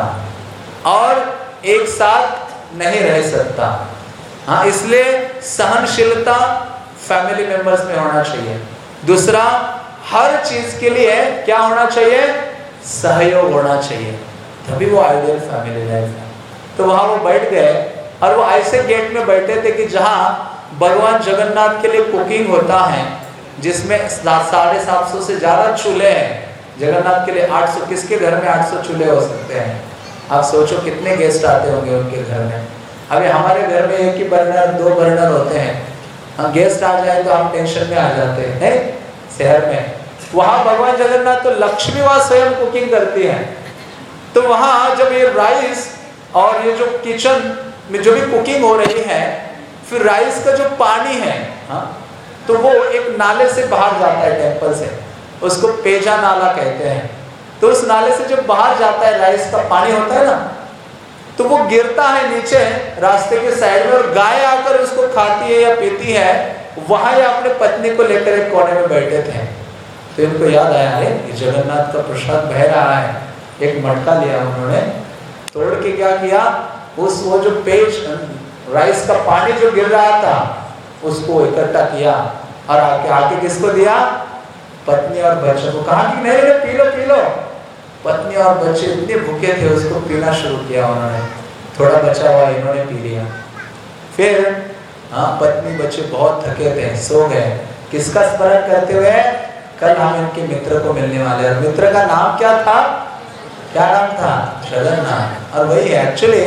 और एक साथ नहीं रह सकता। हाँ, इसलिए सहनशीलता फैमिली मेंबर्स में होना चाहिए। दूसरा, हर चीज के लिए क्या होना चाहिए? सहयोग होना चाहिए, तभी वो आइडियल फैमिली लाइफ है। तो वहां वो बैठ गए और वो ऐसे गेट में बैठे थे कि जहां भगवान जगन्नाथ के लिए कुकिंग होता है, जिसमें साढ़े सात सौ से ज्यादा चूल्हे हैं। जगन्नाथ के लिए आठ सौ, किसके घर में आठ सौ चूल्हे हो सकते हैं? आप सोचो कितने गेस्ट आते होंगे उनके घर में। अभी हमारे घर में एक ही बर्नर, दो बर्नर होते हैं। हम गेस्ट आ जाए तो हम टेंशन में आ जाते हैं, नहीं? शहर में वहां भगवान जगन्नाथ तो लक्ष्मी वहां स्वयं कुकिंग करती है। तो वहां जब ये राइस और ये जो किचन में जो भी कुकिंग हो रही है, फिर राइस का जो पानी है, हाँ, तो वो एक नाले से बाहर जाता है टेम्पल से, उसको पेजा नाला कहते हैं। तो उस नाले से जब बाहर जाता है राइस का पानी होता है ना, तो वो गिरता है नीचे रास्ते के साइड में और गाय आकर उसको खाती है या पीती है। वहां ये अपने पत्नी को लेकर एक कोने में बैठे थे। तो इनको याद आया, अरे जगन्नाथ का प्रसाद बह रहा है। एक मटका लिया उन्होंने, तोड़ के क्या किया, उस वो जो पेज राइस का पानी जो गिर रहा था उसको इकट्ठा किया और आके आके किसको दिया? पत्नी और बच्चों को। कहा कि नहीं नहीं पी लो पी लो। पत्नी और बच्चे इतने भूखे थे, उसको पीना शुरू किया उन्होंने। थोड़ा बचा हुआ इन्होंने पी लिया। फिर हाँ, पत्नी बच्चे बहुत थके थे, सो गए। किसका स्मरण करते हुए? कल हम इनके मित्र को मिलने वाले। और मित्र का नाम क्या था? क्या नाम था? जगन्नाथ। और वही एक्चुअली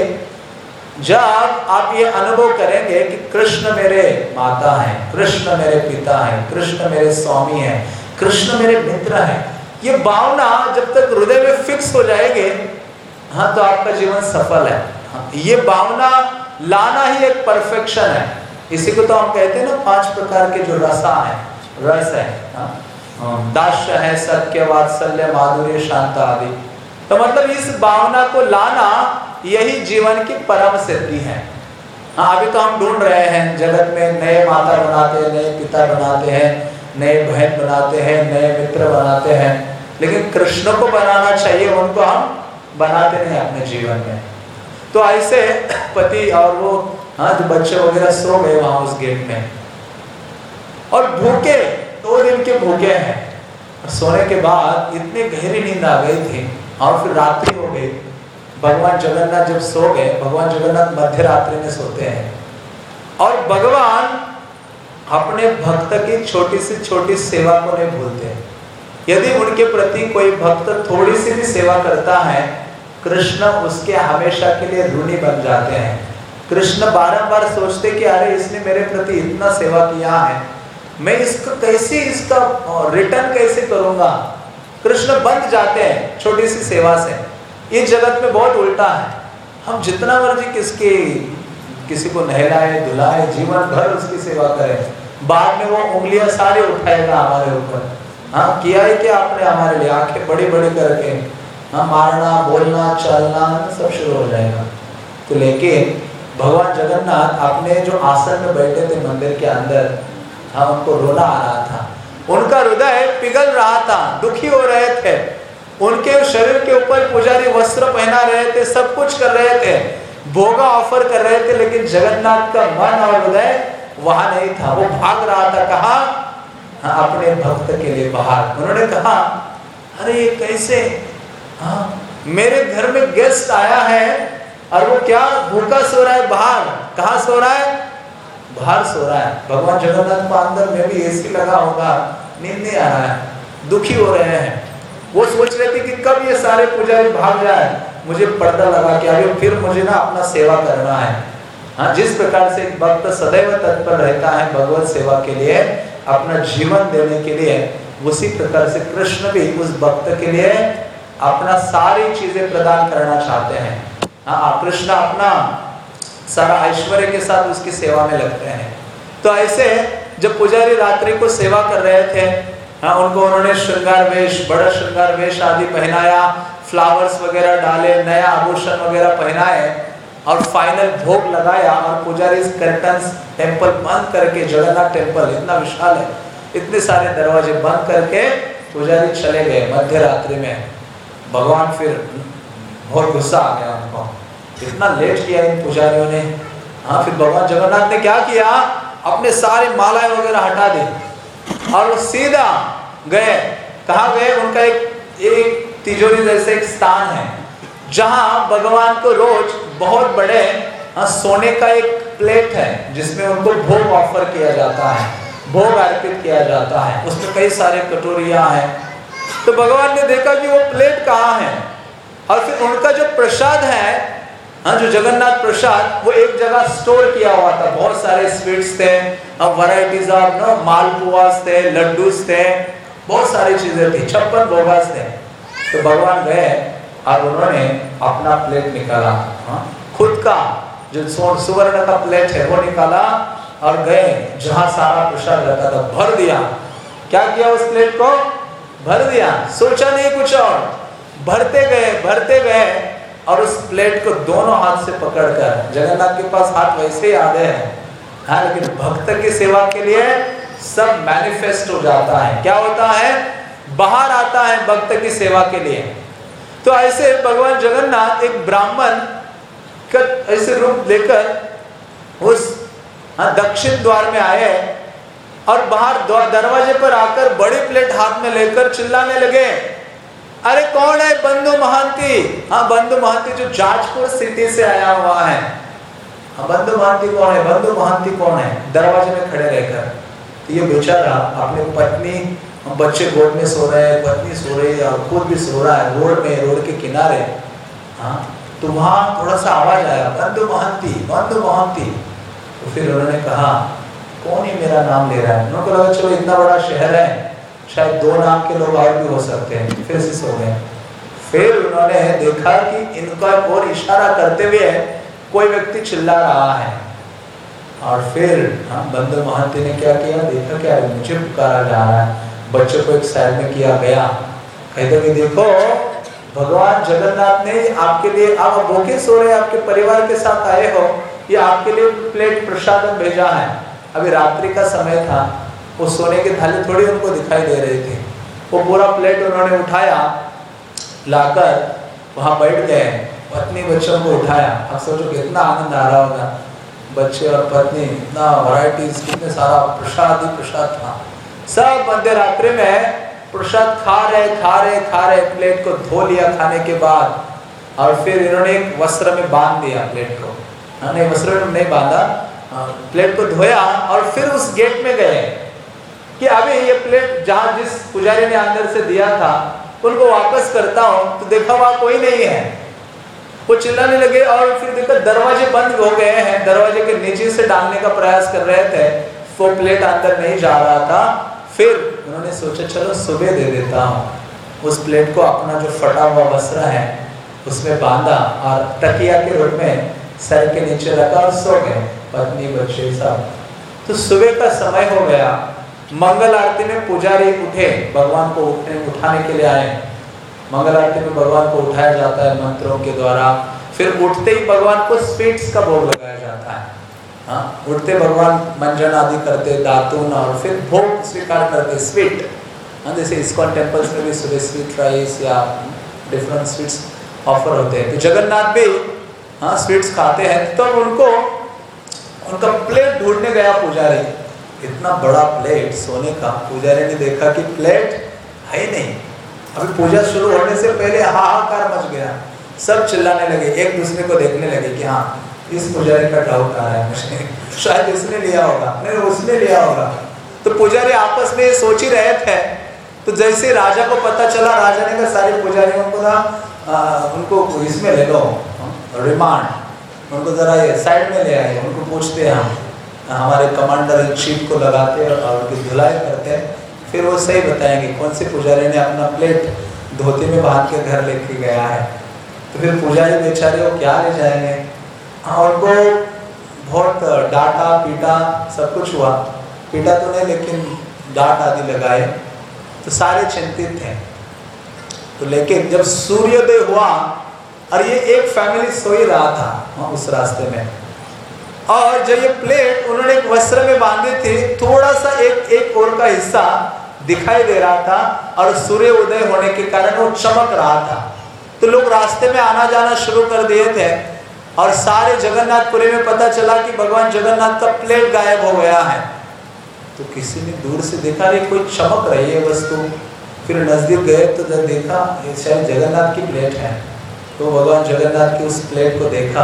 जब आप ये अनुभव करेंगे कि कृष्ण मेरे माता हैं, कृष्ण मेरे पिता हैं, कृष्ण मेरे स्वामी हैं, कृष्ण मेरे मित्र हैं, ये भावना जब तक हृदय में फिक्स हो जाएगी, हाँ, तो आपका जीवन सफल है। हाँ, ये भावना लाना ही एक परफेक्शन है। इसी को तो हम कहते हैं ना, पांच प्रकार के जो रसा है, रस है, हाँ, दास्य है, सत्य, वात्सल्य, माधुर्य, शांत आदि। तो मतलब इस भावना को लाना यही जीवन की परम सिद्धि है। हाँ, अभी तो हम ढूंढ रहे हैं जगत में, नए माता बनाते हैं, नए पिता बनाते हैं, नए बहन बनाते हैं, नए मित्र बनाते हैं, लेकिन कृष्ण को बनाना चाहिए, उनको हम बनाते नहीं अपने जीवन में। तो ऐसे पति और वो, हाँ, जो बच्चे वगैरह सो गए वहां उस गेट में, और भूखे, दो दिन के भूखे हैं। सोने के बाद इतनी गहरी नींद आ गई थी और फिर रात्रि हो गई। भगवान जगन्नाथ जब सो गए, भगवान जगन्नाथ मध्य रात्रि में सोते हैं, और भगवान अपने भक्त की छोटी से छोटी सेवा को नहीं भूलते। यदि उनके प्रति कोई भक्त थोड़ी सी भी सेवा करता है, कृष्ण उसके हमेशा के लिए ऋणी बन जाते हैं। कृष्ण बारंबार सोचते कि अरे इसने मेरे प्रति इतना सेवा किया है, मैं इसको कैसे, इसका रिटर्न कैसे करूंगा। कृष्ण बंध जाते हैं छोटी सी सेवा से। इस जगत में बहुत उल्टा है, हम जितना मर्जी किसकी किसी को नहलाए धुलाए, जीवन भर उसकी सेवा करें, बाद में वो उंगलियां सारी उठाएगा हमारे ऊपर। हाँ, किया ही क्या आपने हमारे लिए, आंखें बड़ी बड़ी करके हाँ, मारना, बोलना, चलना सब शुरू हो जाएगा। तो लेकिन भगवान जगन्नाथ अपने जो आसन में बैठे थे मंदिर के अंदर, हाँ, उनको रोना आ रहा था, उनका हृदय पिघल रहा था, दुखी हो रहे थे। उनके शरीर के ऊपर पुजारी वस्त्र पहना रहे थे, सब कुछ कर रहे थे, भोगा ऑफर कर रहे थे, लेकिन जगन्नाथ का मन और हृदय वहां नहीं था। वो भाग रहा था, कहा हाँ, अपने भक्त के लिए बाहर। उन्होंने कहा अरे ये कैसे, हाँ, मेरे घर में गेस्ट आया है और वो क्या भूखा सो रहा है बाहर। कहाँ सो रहा है? बाहर सो रहा है। भगवान जगन्नाथ को अंदर में भी एसी लगा होगा, नींद नहीं आ रहा है, दुखी हो रहे हैं। वो सोच रहे थे कि कब ये सारे पुजारी भाग जाए, मुझे पर्दा लगा के अभी फिर मुझे ना अपना सेवा करना है। हाँ, जिस प्रकार से एक भक्त सदैव तत्पर रहता है भगवत सेवा के लिए, अपना जीवन देने के लिए, उसी प्रकार से कृष्ण भी उस भक्त के लिए अपना सारी चीजें प्रदान करना चाहते हैं। हाँ, कृष्ण अपना सारा ऐश्वर्य के साथ उसकी सेवा में लगते हैं। तो ऐसे जब पुजारी रात्रि को सेवा कर रहे थे, हाँ, उनको उन्होंने श्रृंगार वेश, बड़ा श्रृंगार वेश आदि पहनाया, फ्लावर्स वगैरह डाले, नया आभूषण वगैरह पहनाए, और फाइनल भोग लगाया। और पुजारी कर्टन्स टेम्पल बंद करके, जगन्नाथ टेम्पल इतना विशाल है, इतने सारे दरवाजे बंद करके पुजारी चले गए मध्य रात्रि में। भगवान फिर बहुत गुस्सा आ गया उनको, इतना लेट किया इन पुजारियों ने। हाँ, फिर भगवान जगन्नाथ ने क्या किया, अपने सारे मालाएं वगैरह हटा दी और सीधा गए। कहाँ गए? उनका एक एक तिजोरी जैसे एक स्थान है, जहां भगवान को रोज बहुत बड़े हाँ, सोने का एक प्लेट है, जिसमें उनको भोग ऑफर किया जाता है, भोग अर्पित किया जाता है। उसमें कई सारे कटोरियां हैं। तो भगवान ने देखा कि वो प्लेट कहाँ है, और फिर उनका जो प्रसाद है, हाँ, जो जगन्नाथ प्रसाद, वो एक जगह स्टोर किया हुआ था। बहुत सारे स्वीट्स थे, वैरायटीज ऑफ नो मालपुआस थे, लड्डूस थे, बहुत सारी चीजें थी, छप्पन भोगास थे। तो भगवान गए और उन्होंने अपना प्लेट निकाला, हाँ, खुद का जो सुवर्ण का प्लेट है वो निकाला, और गए जहां सारा प्रसाद रखा था, भर दिया। क्या किया? उस प्लेट को भर दिया, सोचा नहीं कुछ और, भरते गए भरते गए। और उस प्लेट को दोनों हाथ से पकड़कर, जगन्नाथ के पास हाथ वैसे ही आधे हैं, हाँ, लेकिन भक्त की सेवा के लिए सब मैनिफेस्ट हो जाता है। क्या होता है? बाहर आता है भक्त की सेवा के लिए। तो ऐसे भगवान जगन्नाथ एक ब्राह्मण का ऐसे रूप लेकर उस हाँ दक्षिण द्वार में आए और बाहर दरवाजे पर आकर बड़ी प्लेट हाथ में लेकर चिल्लाने लगे, अरे कौन है बंधु महांती? हाँ बंधु महांती जो जाजपुर सिटी से आया हुआ है। हाँ बंधु महांती कौन है? बंधु महांती कौन है? दरवाजे में खड़े रहकर तो ये बेचारा अपनी पत्नी, बच्चे गोद में सो रहे हैं, पत्नी सो रही है और खुद भी सो रहा है रोड में, रोड के किनारे। हाँ तो वहाँ थोड़ा सा आवाज आया, बंधु महांती, बंधु महांती। तो फिर उन्होंने कहा कौन ही मेरा नाम ले रहा है? उनको लगा चलो इतना बड़ा शहर है, शायद दो नाम के लोग और भी हो सकते हैं, फिर से सो गए। फिर उन्होंने देखा कि इनका और इशारा करते हुए कोई व्यक्ति चिल्ला रहा है। और फिर हाँ बंधु महांती ने क्या किया, देखा क्या मुझे पुकारा जा रहा है, बच्चों को एक साइड में किया गया, कहते कि देखो भगवान जगन्नाथ ने आपके लिए, आप भूखे सो रहे, आपके परिवार के साथ आए हो, ये आपके लिए प्लेट प्रसाद भेजा है। अभी रात्रि का समय था, वो सोने की थाली थोड़ी उनको दिखाई दे रही थी। वो पूरा प्लेट उन्होंने उठाया, लाकर वहाँ बैठ गए, पत्नी बच्चों को उठाया। अब सोचो कितना आनंद आ रहा होगा, बच्चे और पत्नी, इतना वैरायटीज, कितने सारा प्रसाद ही प्रसाद था। सब मध्य रात्रि में प्रसाद खा रहे खा रहे खा रहे प्लेट को धो लिया खाने के बाद, और फिर इन्होंने एक वस्त्र में बांध दिया प्लेट को। हाँ नहीं, वस्त्र में नहीं बांधा, प्लेट को धोया और फिर उस गेट में गए कि अभी ये प्लेट जहाँ जिस पुजारी ने अंदर से दिया था उनको वापस करता हूँ। तो देखा वहाँ कोई नहीं है। वो चिल्लाने लगे और फिर देखा दरवाजे बंद हो गए हैं, दरवाजे के नीचे से डालने का प्रयास कर रहे थे, वो प्लेट अंदर नहीं जा रहा था। फिर उन्होंने सोचा चलो सुबह दे देता हूँ। उस प्लेट को अपना जो फटा हुआ वस्त्र है उसमें बांधा और तकिया के रूप में सर के नीचे रखा और सो गए, पत्नी बच्चे सब। तो सुबह का समय हो गया, मंगल आरती में पुजारी उठे, भगवान को उठने उठाने के लिए आए। मंगल आरती में भगवान को उठाया जाता है मंत्रों के द्वारा। फिर उठते ही भगवान को स्वीट्स का भोग लगाया जाता है। हाँ उठते भगवान मंजन आदि करते, दातून, और फिर भोग स्वीकार करते स्वीट। हाँ जैसे इस्कॉन टेम्पल्स में भी सुबह स्वीट राइस या डिफरेंट स्वीट्स ऑफर होते हैं, तो जगन्नाथ भी हाँ स्वीट्स खाते हैं। तो उनको उनका प्लेट ढूंढने गया पुजारी, इतना बड़ा प्लेट सोने का। पुजारी ने देखा कि प्लेट है ही नहीं। अभी पूजा शुरू होने से पहले हाहाकार मच गया, सब चिल्लाने लगे, एक दूसरे को देखने लगे कि हाँ इस पुजारी का डाउट आ रहा है मुझे, शायद इसने लिया होगा, नहीं उसने लिया होगा। तो पुजारी आपस में सोच ही रहे थे। तो जैसे राजा को पता चला, राजा ने कहा सारे पुजारियों को ना उनको इसमें ले लो, रिमांड, उनको जरा ये साइड में ले आए, उनको पूछते हैं, हम हमारे कमांडर इन चीफ को लगाते हैं और उनकी धुलाई करते हैं, फिर वो सही बताएंगे कौन से पुजारी ने अपना प्लेट धोती में बांध के घर लेके गया है। तो फिर पुजारी बेचारे वो क्या ले जाएंगे। और उनको बहुत डांटा पीटा, सब कुछ हुआ, पीटा तो नहीं लेकिन डांट आदि लगाए, तो सारे चिंतित थे। तो लेकिन जब सूर्योदय हुआ और ये एक फैमिली सो ही रहा था उस रास्ते में, और जब ये प्लेट उन्होंने एक वस्त्र में बांधी थी, थोड़ा सा एक एक ओर का हिस्सा दिखाई दे रहा था और सूर्य उदय होने के कारण वो चमक रहा था। तो लोग रास्ते में आना जाना शुरू कर दिए थे और सारे जगन्नाथपुरी में पता चला कि भगवान जगन्नाथ का प्लेट गायब हो गया है। तो किसी ने दूर से देखा रे कोई चमक रही है वस्तु, फिर नजदीक गए तो जब देखा ये शायद जगन्नाथ की प्लेट है। तो भगवान जगन्नाथ की उस प्लेट को देखा,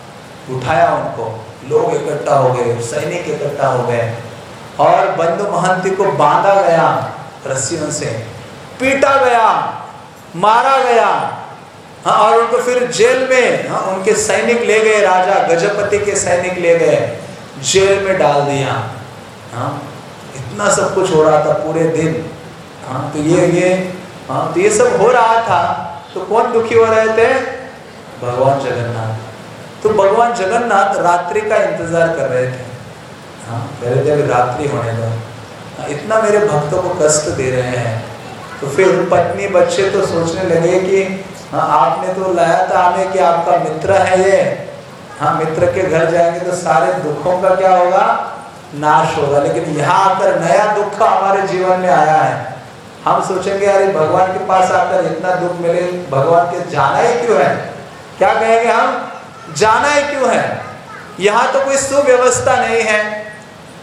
उठाया उनको, लोग इकट्ठा हो गए, सैनिक इकट्ठा हो गए और बंधु महंती को बांधा गया रस्सियों से, पीटा गया, मारा गया। हाँ और उनको फिर जेल में हाँ उनके सैनिक ले गए, राजा गजपति के सैनिक ले गए, जेल में डाल दिया। हाँ इतना सब कुछ हो रहा था पूरे दिन। हाँ तो ये ये हाँ तो ये सब हो रहा था। तो कौन दुखी हो रहे थे? भगवान जगन्नाथ। तो भगवान जगन्नाथ रात्रि का इंतजार कर रहे थे। हाँ पहले जब रात्रि होने दो, इतना मेरे भक्तों को कष्ट दे रहे हैं। तो फिर पत्नी बच्चे तो सोचने लगे कि हाँ आपने तो लाया था हमें कि आपका मित्र है ये, हाँ मित्र के घर जाएंगे तो सारे दुखों का क्या होगा, नाश होगा। लेकिन यहाँ आकर नया दुख हमारे जीवन में आया है। हम सोचेंगे अरे भगवान के पास आकर इतना दुख मिले, भगवान के जाना ही क्यों है? क्या कहेंगे हम, जाना ही क्यों है? यहाँ तो कोई सुव्यवस्था नहीं है,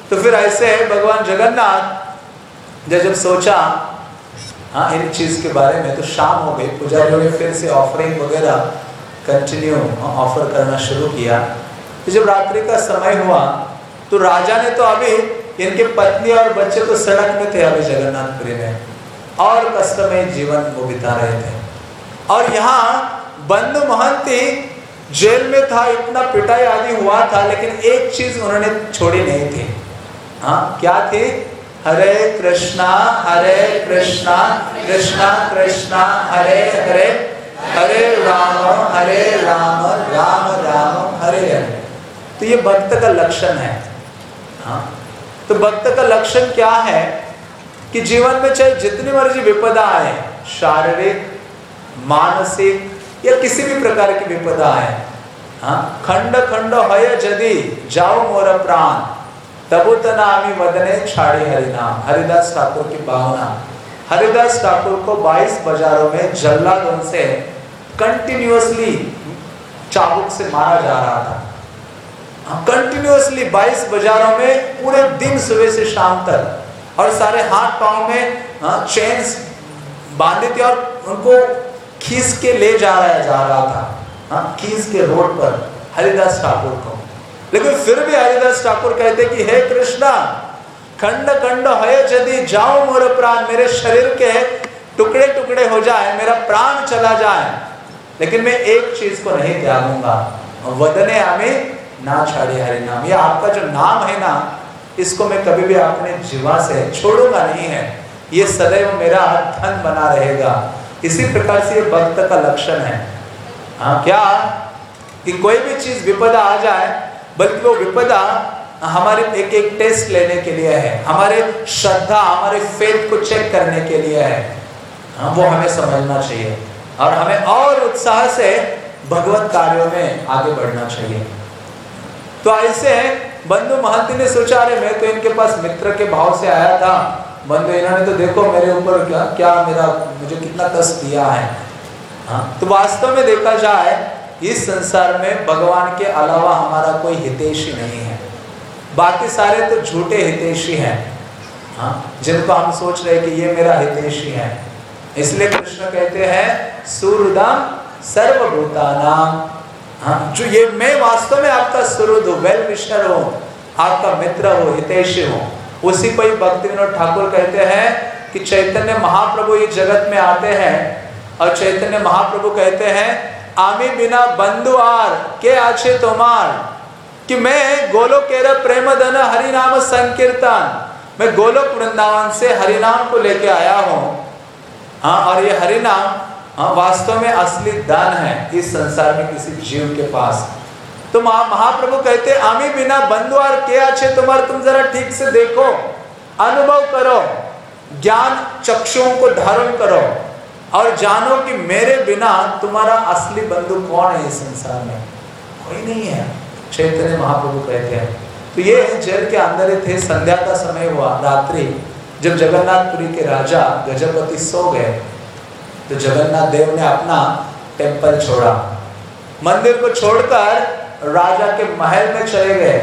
तो फिर ऐसे भगवान जगन्नाथ जब जब सोचा हाँ इन चीज के बारे में, तो शाम हो गई, पुजारियों ने फिर से ऑफरिंग वगैरह कंटिन्यू ऑफर करना शुरू किया। तो जब रात्रि का समय हुआ तो राजा ने तो अभी, इनके पत्नी और बच्चे तो सड़क में थे अभी जगन्नाथपुरी में, और कष्टमय जीवन वो बिता रहे थे। और यहाँ बंधु महंती जेल में था, इतना पिटाई आदि हुआ था, लेकिन एक चीज उन्होंने छोड़ी नहीं थी। हाँ क्या थी? हरे कृष्णा हरे कृष्णा कृष्णा कृष्णा हरे हरे, हरे राम हरे राम राम राम हरे हरे। तो ये भक्त का लक्षण है। हाँ तो भक्त का लक्षण क्या है कि जीवन में चाहे जितनी मर्जी विपदा आए, शारीरिक मानसिक या किसी भी प्रकार की विपदा आए, हाँ खंड खंड हय यदि जाओ मोर प्राण तबुत नामी वदने छाड़ी हरिनाम। हरिदास ठाकुर की भावना। हरिदास ठाकुर को बाईस बाजारों में जल्लादों से कंटिन्यूअसली चाबुक से मारा जा रहा था। कंटिन्यूअसली बाईस बाजारों में पूरे दिन सुबह से शाम तक, और सारे हाथ पांव में चेन्स बांधे थे और उनको खींच के ले जा रहा जा रहा था, खींच के रोड पर हरिदास ठाकुर को। लेकिन फिर भी हरिदास ठाकुर कहते कि हे कृष्णा खंड खंड है यदि जाओ मोर प्राण, मेरे शरीर के टुकड़े टुकड़े हो जाए, मेरा प्राण चला जाए, लेकिन मैं एक चीज को नहीं त्यागूंगा, वदने आमे ना छाड़े हरि नाम। ये आपका जो नाम है ना, इसको मैं कभी भी अपने जीवा से छोड़ूंगा नहीं है, ये सदैव मेरा धन बना रहेगा। इसी प्रकार से ये भक्त का लक्षण है। हाँ क्या कि कोई भी चीज विपदा आ जाए, बल्कि वो विपदा हमारे एक एक टेस्ट लेने के लिए है, हमारे श्रद्धा हमारे फेथ को चेक करने के लिए है। हाँ वो हमें समझना चाहिए और हमें और उत्साह से भगवत कार्यों में आगे बढ़ना चाहिए। तो ऐसे बंधु महंती ने सोचा, अरे मैं तो इनके पास मित्र के भाव से आया था, बंधु इन्होंने तो देखो मेरे ऊपर क्या क्या मेरा मुझे कितना कष्ट दिया है। हाँ तो वास्तव में देखा जाए इस संसार में भगवान के अलावा हमारा कोई हितैषी नहीं है, बाकी सारे तो झूठे हितैषी हैं। हाँ जिनको हम सोच रहे कि ये मेरा हितैषी है। इसलिए कृष्ण कहते हैं सुहृदम सर्वभूतानाम। हाँ जो ये मैं वास्तव में आपका सुहृद हूँ, वेल विशर हूँ, आपका मित्र हूँ, हितैषी हूँ। उसी को ही भक्ति विनोद ठाकुर कहते हैं कि चैतन्य महाप्रभु इस जगत में आते हैं और चैतन्य महाप्रभु कहते हैं आमी बिना बंधु आर के आछे तुम्हार, कि मैं गोलोकेर प्रेम धन हरिनाम संकीर्तन, मैं गोलोक वृंदावन से हरिनाम को लेके आया हूँ। हाँ और ये हरिनाम हाँ वास्तव में असली दान है इस संसार में किसी जीव के पास। तो महाप्रभु कहते आमी बिना बंधु आर के आछे तुम्हार, तुम जरा ठीक से देखो, अनुभव करो, ज्ञान चक्षुओं को धारण करो और जानो कि मेरे बिना तुम्हारा असली बंधु कौन है इस संसार में? कोई नहीं है। चैतन्य महाप्रभु कहते हैं। तो ये जेल के अंदर ही थे, संध्या का समय हुआ, रात्रि, जब जगन्नाथपुरी के राजा गजपति सो गए तो जगन्नाथ देव ने अपना टेम्पल छोड़ा, मंदिर को छोड़कर राजा के महल में चले गए।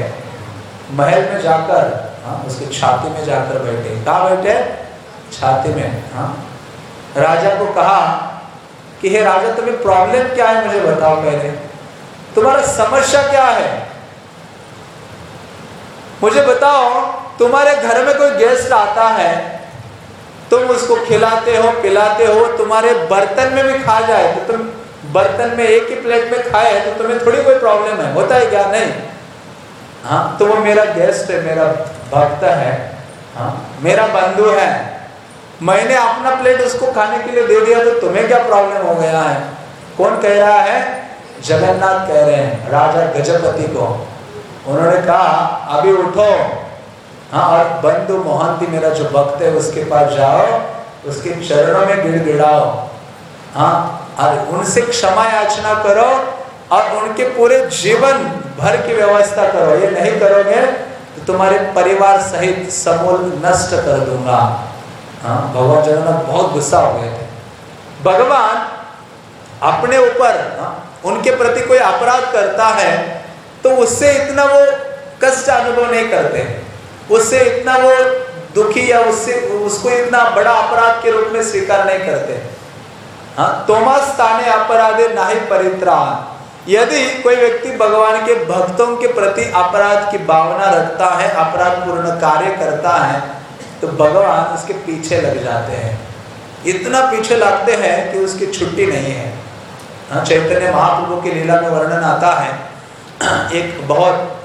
महल में जाकर हाँ उसकी छाती में जाकर बैठे। कहाँ बैठे? छाती में। हाँ राजा को कहा कि हे राजा तुम्हें प्रॉब्लम क्या है, मुझे बताओ, पहले तुम्हारा समस्या क्या है, मुझे बताओ। तुम्हारे घर में कोई गेस्ट आता है, तुम उसको खिलाते हो पिलाते हो, तुम्हारे बर्तन में भी खा जाए तो तुम बर्तन में एक ही प्लेट में खाए तो तुम्हें थोड़ी कोई प्रॉब्लम है, होता है क्या? नहीं। हाँ तो वो मेरा गेस्ट है, मेरा भक्त है, हाँ मेरा बंधु है, मैंने अपना प्लेट उसको खाने के लिए दे दिया तो तुम्हें क्या प्रॉब्लम हो गया है? कौन कह रहा है? जगन्नाथ कह रहे हैं राजा गजपति को। उन्होंने कहा अभी उठो, हाँ और बंधु मोहंती मेरा जो भक्त है उसके पास जाओ, उसके चरणों में गिड़गिड़ाओ, हाँ और उनसे क्षमा याचना करो और उनके पूरे जीवन भर की व्यवस्था करो। ये नहीं करोगे तो तुम्हारे परिवार सहित समूल नष्ट कर दूंगा। हाँ भगवान जगन्नाथ बहुत गुस्सा हो गए थे। भगवान अपने ऊपर उनके प्रति कोई अपराध करता है तो उससे इतना वो कष्ट अनुभव नहीं करते। उससे इतना वो दुखी या उससे उसको इतना बड़ा अपराध के रूप में स्वीकार नहीं करते। हाँ, तोमस ताने अपराधे नाही परित्राण। यदि कोई व्यक्ति भगवान के भक्तों के प्रति अपराध की भावना रखता है, अपराध पूर्ण कार्य करता है, तो भगवान उसके पीछे लग जाते हैं, इतना पीछे लगते हैं कि उसकी छुट्टी नहीं है। हाँ, चैतन्य महाप्रभु की लीला में वर्णन आता है, एक बहुत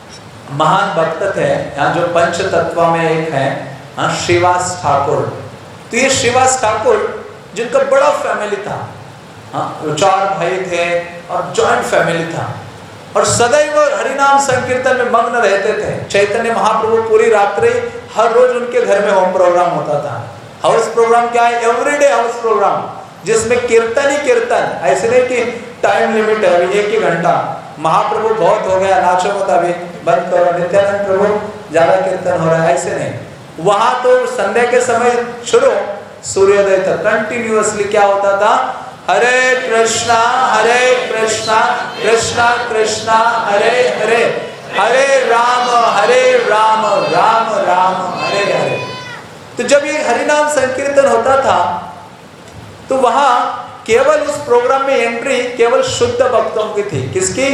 महान भक्त थे, यहाँ जो पंच तत्व में एक है, हाँ, श्रीवास ठाकुर। तो ये श्रीवास ठाकुर जिनका बड़ा फैमिली था, हाँ, चार भाई थे और जॉइंट फैमिली था, और सदैव हरिनाम संकीर्तन में मग्न रहते थे। चैतन्य महाप्रभु पूरी रात्रि हर रोज उनके घर में होम प्रोग्राम होता था। हाउस प्रोग्राम क्या है? एवरीडे हाउस प्रोग्राम, जिसमें कीर्तन ही कीर्तन, ऐसे नहीं कि टाइम लिमिट है अभी एक ही घंटा, महाप्रभु बहुत हो गया, नाचो मत, अभी बंद करो, नित्यानंद प्रभु ज्यादा कीर्तन हो रहा है, ऐसे नहीं। वहां तो संध्या के समय शुरू, सूर्योदय तक कंटिन्यूअसली क्या होता था? हरे कृष्णा हरे कृष्णा कृष्णा कृष्णा हरे हरे, हरे राम हरे राम राम राम हरे हरे। तो जब ये हरिनाम संकीर्तन होता था तो वहां केवल उस प्रोग्राम में एंट्री केवल शुद्ध भक्तों की थी। किसकी?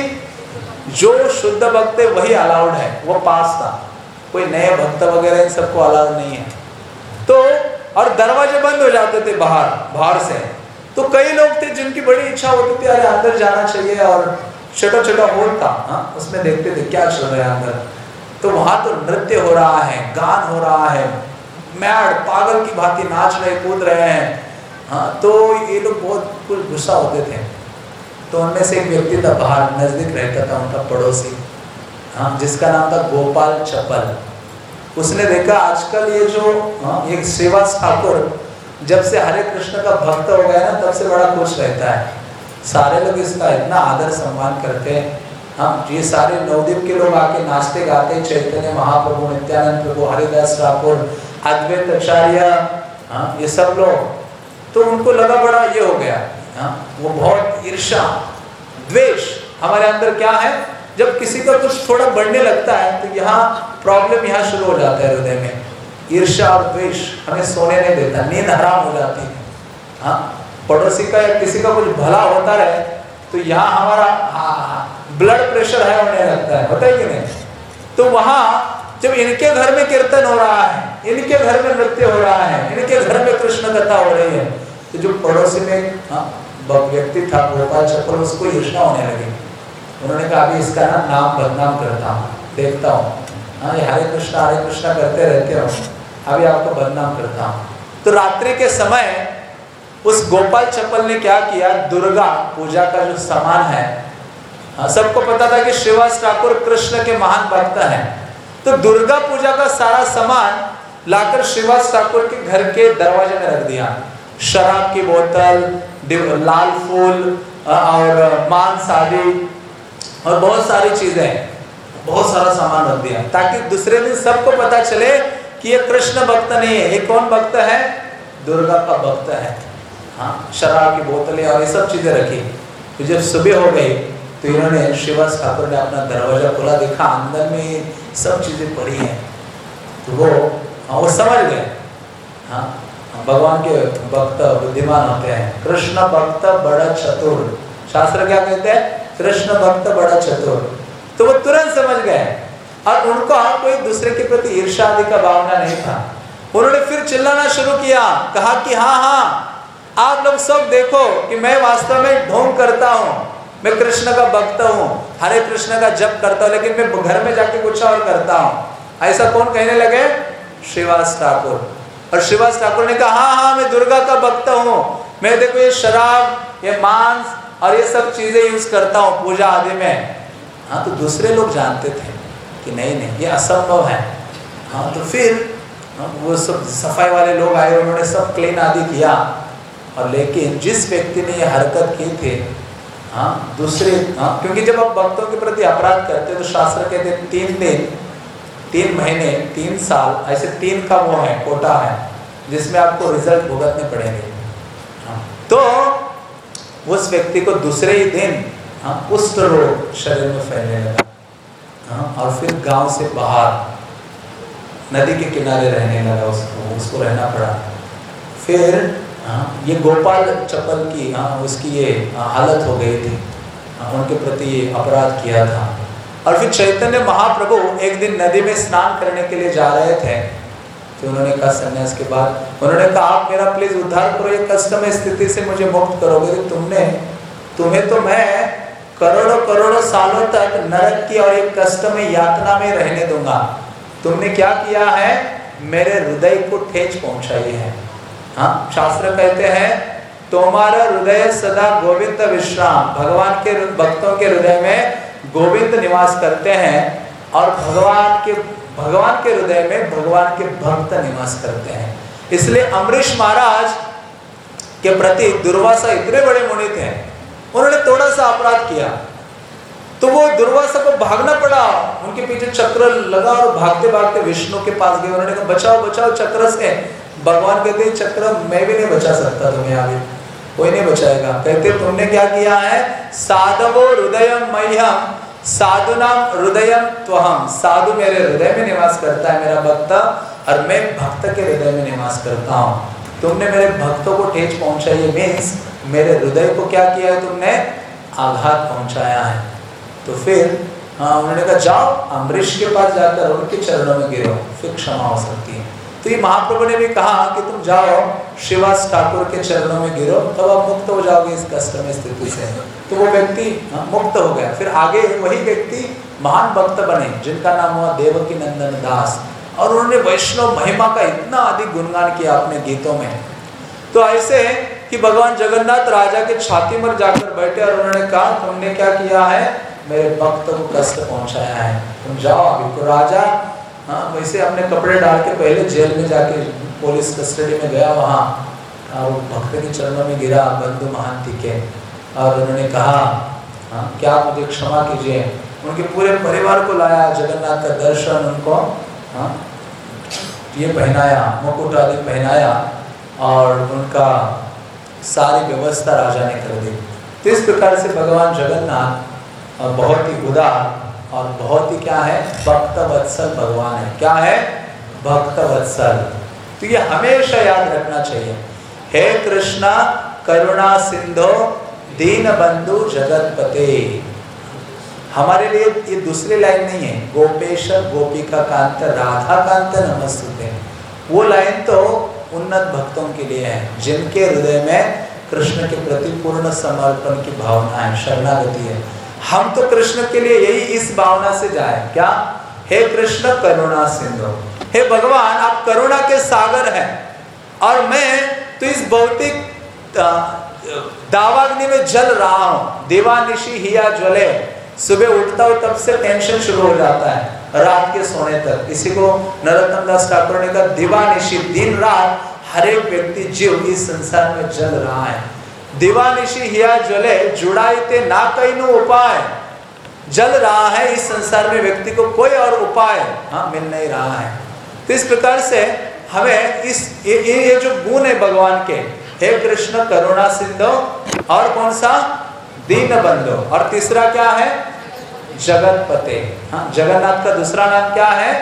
जो शुद्ध भक्त है वही अलाउड है, वो पास था, कोई नए भक्त वगैरह इन सबको अलाउड नहीं है। तो और दरवाजे बंद हो जाते थे बाहर बाहर से। तो कई लोग थे जिनकी बड़ी इच्छा होती थी, अरे अंदर जाना चाहिए, और छोटा छोटा हॉल था, हाँ, उसमें देखते थे क्या चल रहा है अंदर। तो वहां तो नृत्य हो रहा है, गान हो रहा है, मैड पागल की भांति नाच रहे, कूद रहे हैं, हाँ। तो ये लोग बहुत कुछ गुस्सा होते थे। तो उनमें से एक व्यक्ति था, बाहर नजदीक रहता था, उनका पड़ोसी, हाँ, जिसका नाम था गोपाल चपल। उसने देखा आजकल ये जो हाँ, एक श्रीवास ठाकुर जब से हरे कृष्ण का भक्त हो गया ना, तब से बड़ा खुश रहता है। सारे लोग इसका इतना आदर सम्मान करते हैं। हम ये सारे नवद्वीप के लोग आके नाचते गाते, चैतन्य महाप्रभु, नित्यानंद प्रभु, हरिदास ठाकुर, अद्वैत आचार्य, हाँ, ये सब लोग। तो उनको लगा बड़ा ये हो गया, हाँ, वो बहुत ईर्ष्या द्वेष हमारे अंदर क्या है, जब किसी का कुछ थोड़ा बढ़ने लगता है तो यहाँ प्रॉब्लम यहाँ शुरू हो जाता है हृदय में। ईर्ष्या और द्वेष हमें सोने नहीं देता, नींद हराम हो जाती है। हाँ, पड़ोसी का या किसी का कुछ भला होता रहे तो यहाँ हमारा ब्लड प्रेशर है होने लगता है, होता है कि नहीं? तो वहाँ जब इनके घर में कीर्तन हो रहा है, इनके घर में नृत्य हो रहा है, इनके घर में कृष्ण कथा हो रही है, तो जो पड़ोसी में हाँ, व्यक्ति था गोपाल चपल, उसको ईर्ष्या होने लगी। उन्होंने कहा अभी इसका ना नाम बदनाम करता हूँ, देखता हूँ, हाँ, ये हरे कृष्णा हरे कृष्णा करते रहते हो, अभी आपको बदनाम करता हूँ। तो रात्रि के समय उस गोपाल चपल ने क्या किया, दुर्गा पूजा का जो सामान है, हाँ, सबको पता था कि श्रीवास ठाकुर कृष्ण के महान भक्त हैं, तो दुर्गा पूजा का सारा सामान लाकर श्रीवास ठाकुर के घर के दरवाजे में रख दिया। शराब की बोतल, लाल फूल और मांस आदि और बहुत सारी चीजें, बहुत सारा सामान रख दिया, ताकि दूसरे दिन सबको पता चले कि ये कृष्ण भक्त नहीं है, ये कौन भक्त है? दुर्गा का भक्त है। हाँ, शराब की बोतलें और ये सब चीजें रखी। तो जब सुबह हो गई तो इन्होंने श्रीवास ठाकुर ने अपना दरवाजा खोला, देखा अंदर में सब चीजें पड़ी हैं। तो वो हाँ, वो समझ गए, हाँ, भगवान के भक्त बुद्धिमान होते हैं। कृष्ण भक्त बड़ा चतुर, शास्त्र क्या कहते हैं? कृष्ण भक्त बड़ा चतुर। तो वो तुरंत समझ गए और उनको कोई दूसरे के प्रति ईर्ष्या आदि का भावना नहीं था। उन्होंने फिर चिल्लाना शुरू किया, कहा कि हाँ हाँ आप लोग सब देखो कि मैं वास्तव में ढोंग करता हूँ, मैं कृष्ण का भक्त हूँ, हरे कृष्ण का जप करता हूँ, लेकिन मैं घर में जाके कुछ और करता हूँ। ऐसा कौन कहने लगे? श्रीवास ठाकुर। और श्रीवास ठाकुर ने कहा हाँ हाँ मैं दुर्गा का भक्त हूँ, मैं देखो ये शराब, ये मांस और ये सब चीजें यूज करता हूँ पूजा आदि में। हाँ, तो दूसरे लोग जानते थे कि नहीं नहीं ये असंभव है। हाँ, तो फिर हाँ, वो सब सफाई वाले लोग आए, उन्होंने सब क्लीन आदि किया। और लेकिन जिस व्यक्ति ने ये हरकत की थी, हाँ, दूसरे हाँ, क्योंकि जब आप भक्तों के प्रति अपराध करते तो शास्त्र कहते हैं तीन दिन, तीन महीने, तीन साल, ऐसे तीन का वो है कोटा है जिसमें आपको रिजल्ट भुगतने पड़ेंगे। हाँ, तो उस व्यक्ति को दूसरे ही दिन हाँ, कुष्ठ रोग शरीर में फैलने लगा। हाँ, और फिर गांव से बाहर नदी के किनारे रहने लगा, उसको उसको रहना पड़ा। फिर हाँ, ये गोपाल चप्पल की हाँ उसकी ये हालत हो गई थी, हाँ, उनके प्रति ये अपराध किया था। और फिर चैतन्य महाप्रभु एक दिन नदी में स्नान करने के लिए जा रहे थे, तो उन्होंने कहा सन्यास के बाद उन्होंने कहा आप मेरा प्लीज उद्धार करो, ये कष्टमय स्थिति से मुझे मुक्त करोगे। तो तुमने तुम्हें तो मैं करोड़ों करोड़ों सालों तक नरक की और एक कष्टमय यातना में रहने दूंगा। तुमने क्या किया है, मेरे हृदय को ठेस पहुंचाई है। हाँ, शास्त्र कहते हैं तुम्हारा हृदय सदा गोविंद विश्राम, भगवान के भक्तों के हृदय में गोविंद निवास करते हैं और भगवान के भगवान के हृदय में भगवान के भक्त निवास करते हैं। इसलिए अम्बरीश महाराज के प्रति दुर्वासा इतने बड़े मुनि थे, उन्होंने थोड़ा सा अपराध किया तो वो दुर्वासा को भागना पड़ा, उनके पीछे चक्र लगा और भागते भागते विष्णु के पास गए। उन्होंने कहा बचाओ बचाओ चक्र से। भगवान कहते चक्र मैं भी नहीं बचा सकता तुम्हें, आगे कोई नहीं बचाएगा। कहते तुमने क्या किया है, साधवो हृदयम मह्यम साधुनाम हृदयम त्वहम, साधु मेरे हृदय में निवास करता है मेरा भक्त, और मैं भक्त के हृदय में निवास करता हूँ। तुमने मेरे भक्तों को ठेस पहुंचाई है, मीन्स मेरे हृदय को क्या किया है तुमने, आघात पहुंचाया है। तो फिर हाँ उन्होंने कहा जाओ अम्बरीश के पास जाकर उनके चरणों में गिरो, फिर क्षमा हो सकती है। तो ये महाप्रभु ने भी कहा कि तुम जाओ श्रीवास ठाकुर के चरणों में गिरो, तब तो आप मुक्त हो जाओगे इस कष्टमय स्थिति से। तो वो व्यक्ति मुक्त हो गया। फिर आगे वही व्यक्ति महान भक्त बने जिनका नाम हुआ देवकी नंदन दास, और उन्होंने वैष्णव महिमा का इतना अधिक गुणगान किया अपने गीतों में। तो ऐसे कि भगवान जगन्नाथ राजा के छाती पर जाकर बैठे और उन्होंने कहा तुमने क्या किया है, मेरे भक्त को कष्ट पहुंचाया है, तुम जाओ अभी। तो राजा हाँ वैसे अपने कपड़े डाल के पहले जेल में जाके पुलिस कस्टडी में गया, वहाँ और भक्त के चरणों में गिरा बंधु महांती के, और उन्होंने कहा हाँ क्या मुझे क्षमा कीजिए। उनके पूरे परिवार को लाया, जगन्नाथ का दर्शन उनको हाँ ये पहनाया, मुकुट आदि पहनाया, और उनका सारी व्यवस्था राजा ने कर दी। तो इस प्रकार से भगवान जगन्नाथ बहुत ही उदार और बहुत ही क्या है, भक्त वत्सल भगवान है। क्या है, भक्त वत्सल। तो ये हमेशा याद रखना चाहिए। हे कृष्णा करुणा सिंधो दीन बंधु जगतपते। हमारे लिए ये दूसरी लाइन नहीं है, गोपेश गोपिका कांत राधा कांत नमस्तुते। वो लाइन तो उन्नत भक्तों के लिए है जिनके हृदय में कृष्ण के प्रति पूर्ण समर्पण की भावना है, शरणागति है। हम तो कृष्ण के लिए यही इस भावना से जाए, क्या, हे कृष्ण करुणा सिंधु, हे भगवान आप करुणा के सागर हैं, और मैं तो इस भौतिक दावाग्नि में जल रहा हूँ। दिवानिशी हिया ज्वले, सुबह उठता हूँ तब से टेंशन शुरू हो जाता है रात के सोने तक। इसी को नरोत्तम दास ठाकुर ने कहा दिवानिशी, दिन रात हर एक व्यक्ति जीव इस संसार में जल रहा है। दिवानिशी हिया ज्वले जुड़ाइते ना कहीं उपाय, जल रहा है इस संसार में व्यक्ति को कोई और उपाय हाँ मिल नहीं रहा है। तो इस प्रकार से हमें इस ये, ये जो गुण है भगवान के, हे कृष्ण करुणा सिंधु, और कौन सा, दीन बंधु, और तीसरा क्या है, जगतपते। हाँ जगन्नाथ का दूसरा नाम क्या है,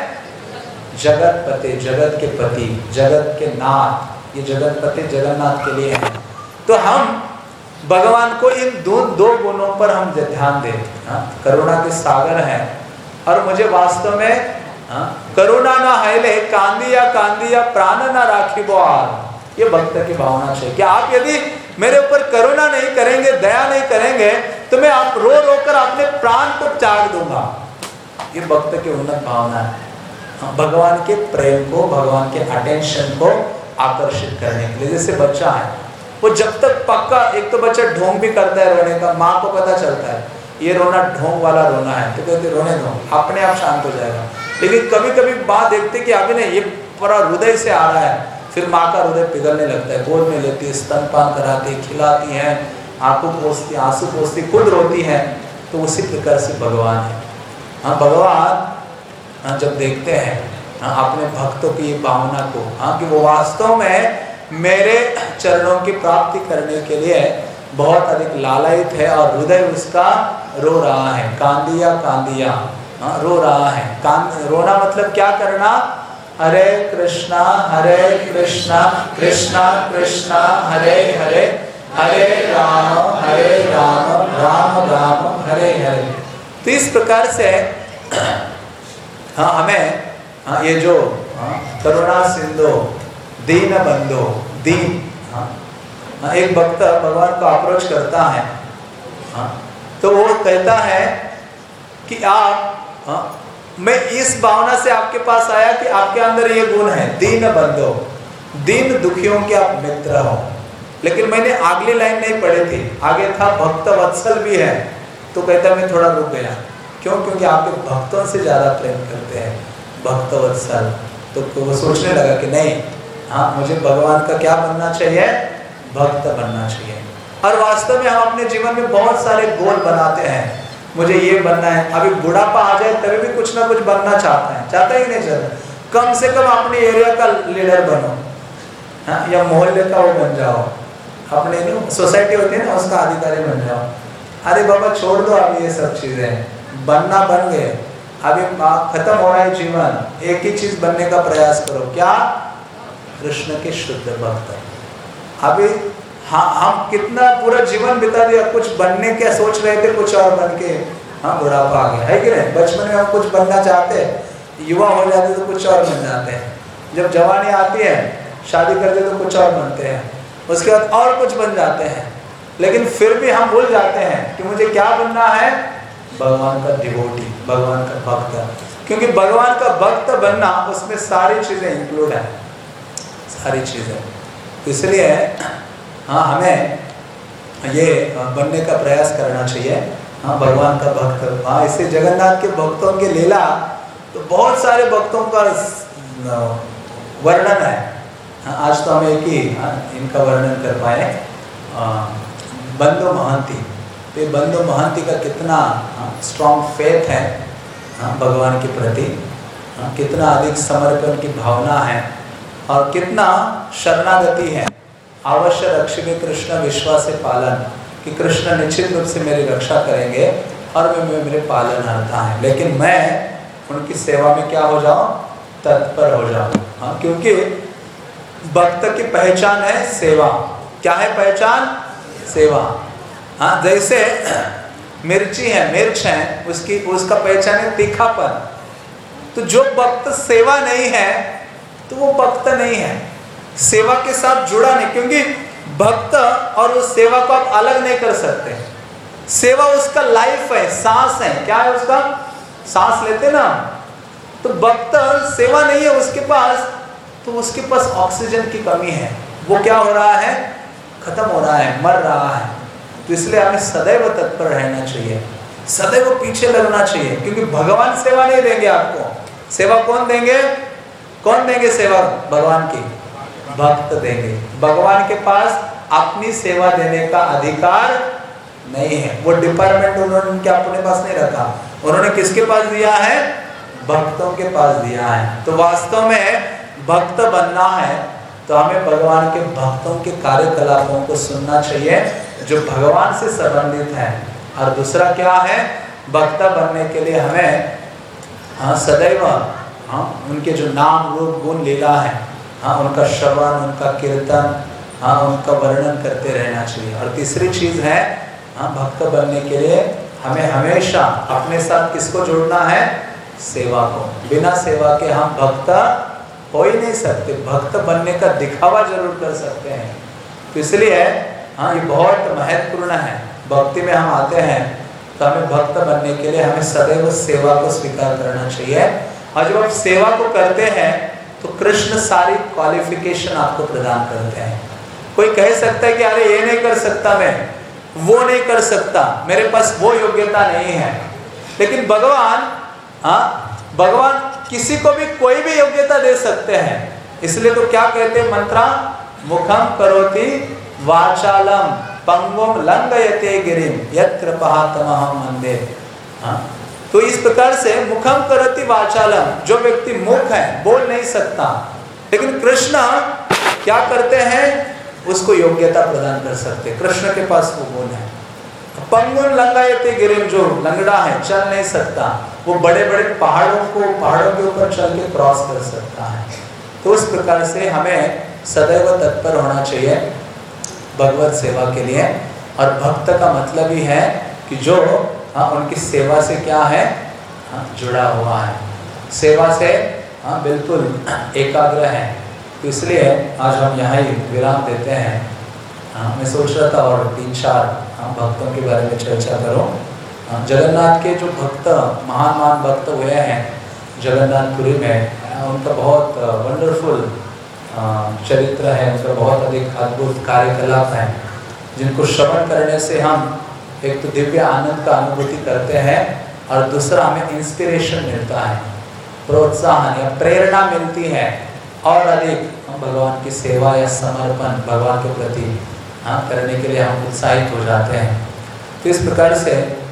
जगतपते, जगत के पति, जगत के नाथ। ये जगतपते जगन्नाथ के लिए है। तो हम भगवान को इन दो दो गुणों पर हम ध्यान दें। हाँ करुणा के सागर हैं, और मुझे वास्तव में हाँ करुणा ना हैले कांदिया कांदिया प्राण ना राखी बोआर, ये भक्त की भावना चाहिए कि आप यदि मेरे ऊपर करुणा नहीं करेंगे, दया नहीं करेंगे, तो मैं आप रो रो कर अपने प्राण को त्याग दूंगा। ये भक्त की उन्नत भावना है, भगवान के प्रेम को, भगवान के अटेंशन को आकर्षित करने के लिए। जैसे बच्चा है, वो जब तक पक्का, एक तो बच्चा ढोंग भी करता है रोने का, माँ को पता चलता है ये रोना ढोंग वाला रोना है, तो कहते रोने दो, अपने आप शांत हो जाएगा। लेकिन कभी कभी माँ देखते कि अभी नहीं, ये पूरा हृदय से आ रहा है, फिर माँ का हृदय पिघलने लगता है, गोद में लेती है, स्तनपान कराती है, खिलाती है, आंखों पोसती, आंसू पोसती, खुद रोती है। तो उसी प्रकार से भगवान है। हाँ भगवान हाँ जब देखते हैं हाँ अपने भक्तों की भावना को, हाँ कि वो वास्तव में मेरे चरणों की प्राप्ति करने के लिए बहुत अधिक लालायित है, और हृदय उसका रो रहा है, कांदिया कांदिया हाँ रो रहा है। कांद रोना मतलब क्या करना, हरे कृष्णा हरे कृष्णा कृष्णा कृष्णा हरे हरे हरे राम हरे राम राम राम हरे हरे। तो इस प्रकार से हाँ हमें हाँ ये जो हाँ, करुणा सिंधु दीन बंधु दीन हाँ, हाँ, एक भक्त भगवान को अप्रोच करता है हाँ, तो वो कहता है कि आप हाँ, मैं इस भावना से आपके पास आया कि आपके अंदर ये गुण है दीन बंधु, दीन दुखियों के आप मित्र हो। लेकिन मैंने अगली लाइन नहीं पढ़ी थी, आगे था भक्त वत्सल भी है। तो कहता मैं थोड़ा रुक गया, क्यों? क्योंकि आपके भक्तों से ज्यादा प्रेम करते हैं भक्त वत्सल। तो वो सोचने लगा कि नहीं हाँ मुझे भगवान का क्या बनना चाहिए, भक्त बनना चाहिए। और वास्तव में हम अपने जीवन में बहुत सारे गोल बनाते हैं, मुझे ये बनना है। अभी बुढ़ापा आ जाए तभी भी कुछ ना कुछ बनना चाहता है, चाहता ही नहीं चाहता। कम से कम अपने एरिया का लीडर बनो हाँ, या मोहल्ले का वो बन जाओ, अपने जो सोसाइटी होती है ना उसका अधिकारी बन जाओ। अरे बाबा छोड़ दो अभी ये सब चीजें, बनना बन गए, अभी खत्म हो रहा है जीवन, एक ही चीज बनने का प्रयास करो, क्या? कृष्ण के शुद्ध भक्त। अभी हाँ हम कितना पूरा जीवन बिता दिया, कुछ बनने के सोच रहे थे, कुछ और बन के हाँ बुढ़ापा आ गया है कि नहीं। बचपन में हम कुछ बनना चाहते हैं, युवा हो जाते तो कुछ और बन जाते हैं, जब जवानी आती है शादी करते तो कुछ और बनते हैं, उसके बाद और कुछ बन जाते हैं। लेकिन फिर भी हम भूल जाते हैं कि मुझे क्या बनना है, भगवान का डिवोटी, भगवान का भक्त। क्योंकि भगवान का भक्त बनना उसमें सारी चीजें इंक्लूड है, सारी चीजें। इसलिए हाँ हमें ये बनने का प्रयास करना चाहिए हाँ भगवान का भक्त। हाँ इसे जगन्नाथ के भक्तों के लीला तो बहुत सारे भक्तों का वर्णन है। हाँ, आज तो हम एक ही हाँ, इनका वर्णन कर पाए, बंधु महंती। तो बंधु महंती का कितना स्ट्रॉन्ग फेथ है हाँ, भगवान के प्रति हाँ, कितना अधिक समर्पण की भावना है और कितना शरणागति है। अवश्य रक्षिबे कृष्ण विश्वास से पालन, कि कृष्ण निश्चित रूप से मेरी रक्षा करेंगे और वे मैं मेरे पालनहार्ता है, लेकिन मैं उनकी सेवा में क्या हो जाऊं, तत्पर हो जाऊं हाँ, क्योंकि भक्त की पहचान है सेवा। क्या है पहचान? सेवा। हाँ जैसे मिर्ची है, मिर्च है, उसकी उसका पहचान है तीखापन। तो जो भक्त सेवा नहीं है तो वो भक्त नहीं है, सेवा के साथ जुड़ा नहीं, क्योंकि भक्त और उस सेवा को आप अलग नहीं कर सकते। सेवा उसका लाइफ है, सांस है। क्या है उसका? सांस लेते ना। तो भक्त सेवा नहीं है उसके पास, तो उसके पास ऑक्सीजन की कमी है, वो क्या हो रहा है, खत्म हो रहा है, मर रहा है। तो इसलिए हमें सदैव तत्पर रहना चाहिए, सदैव पीछे लगना चाहिए, क्योंकि भगवान सेवा नहीं देंगे आपको। सेवा कौन देंगे? कौन देंगे सेवा? भगवान की भक्त देंगे। भगवान के पास अपनी सेवा देने का अधिकार नहीं है, वो डिपार्टमेंट उन्होंने उनके अपने पास नहीं रखा, उन्होंने किसके पास दिया है? भक्तों के पास दिया है। तो वास्तव में भक्त बनना है तो हमें भगवान के भक्तों के कार्यकलापों को सुनना चाहिए जो भगवान से संबंधित है। और दूसरा क्या है, भक्त बनने के लिए हमें हाँ सदैव हाँ उनके जो नाम रूप गुण लीला है हाँ उनका श्रवण, उनका कीर्तन हाँ उनका वर्णन करते रहना चाहिए। और तीसरी चीज है हाँ भक्त बनने के लिए हमें हमेशा अपने साथ किसको जोड़ना है? सेवा को। बिना सेवा के हम भक्त हो ही नहीं सकते। भक्त बनने का दिखावा जरूर कर सकते हैं। तो इसलिए हाँ ये बहुत महत्वपूर्ण है। भक्ति में हम आते हैं तो हमें भक्त बनने के लिए हमें सदैव सेवा को स्वीकार करना चाहिए। और जब आप सेवा को करते हैं तो कृष्ण सारी क्वालिफिकेशन आपको प्रदान करते हैं। कोई कह सकता है कि अरे ये नहीं कर सकता, मैं वो नहीं कर सकता, मेरे पास वो योग्यता नहीं है। लेकिन भगवान हाँ भगवान किसी को भी कोई भी योग्यता दे सकते हैं। इसलिए तो क्या कहते हैं मंत्रा, मुखम करोति वाचालम पंगुम लंघयते गिरिम यत्र पहातमहं वंदे। हाँ तो इस प्रकार से मुखम करोति वाचालम, जो व्यक्ति मुख है, बोल नहीं सकता, लेकिन कृष्ण क्या करते हैं, उसको योग्यता प्रदान कर सकते। कृष्ण के पास वो गुण है। पंगुन लंगायते गिरिम, जो लंगड़ा है, चल नहीं सकता, वो बड़े बड़े पहाड़ों को पहाड़ों के ऊपर चल के क्रॉस कर सकता है। तो उस प्रकार से हमें सदैव तत्पर होना चाहिए भगवत सेवा के लिए। और भक्त का मतलब ही है कि जो हाँ उनकी सेवा से क्या है, हाँ जुड़ा हुआ है, सेवा से हाँ बिल्कुल एकाग्र है। तो इसलिए आज हम यहाँ ही विराम देते हैं। हाँ मैं सोच रहा था और तीन चार हाँ भक्तों के बारे में चर्चा करूँ। हाँ जगन्नाथ के जो भक्त महान महान भक्त हुए हैं जगन्नाथपुरी में, उनका बहुत वंडरफुल चरित्र है, उनका बहुत अधिक अद्भुत कार्यकलाप है, जिनको श्रवण करने से हम एक तो दिव्य आनंद का अनुभूति करते हैं और दूसरा हमें इंस्पिरेशन मिलता है, प्रोत्साहन या प्रेरणा मिलती है और अधिक भगवान की सेवा या समर्पण भगवान के प्रति हाँ करने के लिए हम उत्साहित हो जाते हैं। तो इस प्रकार से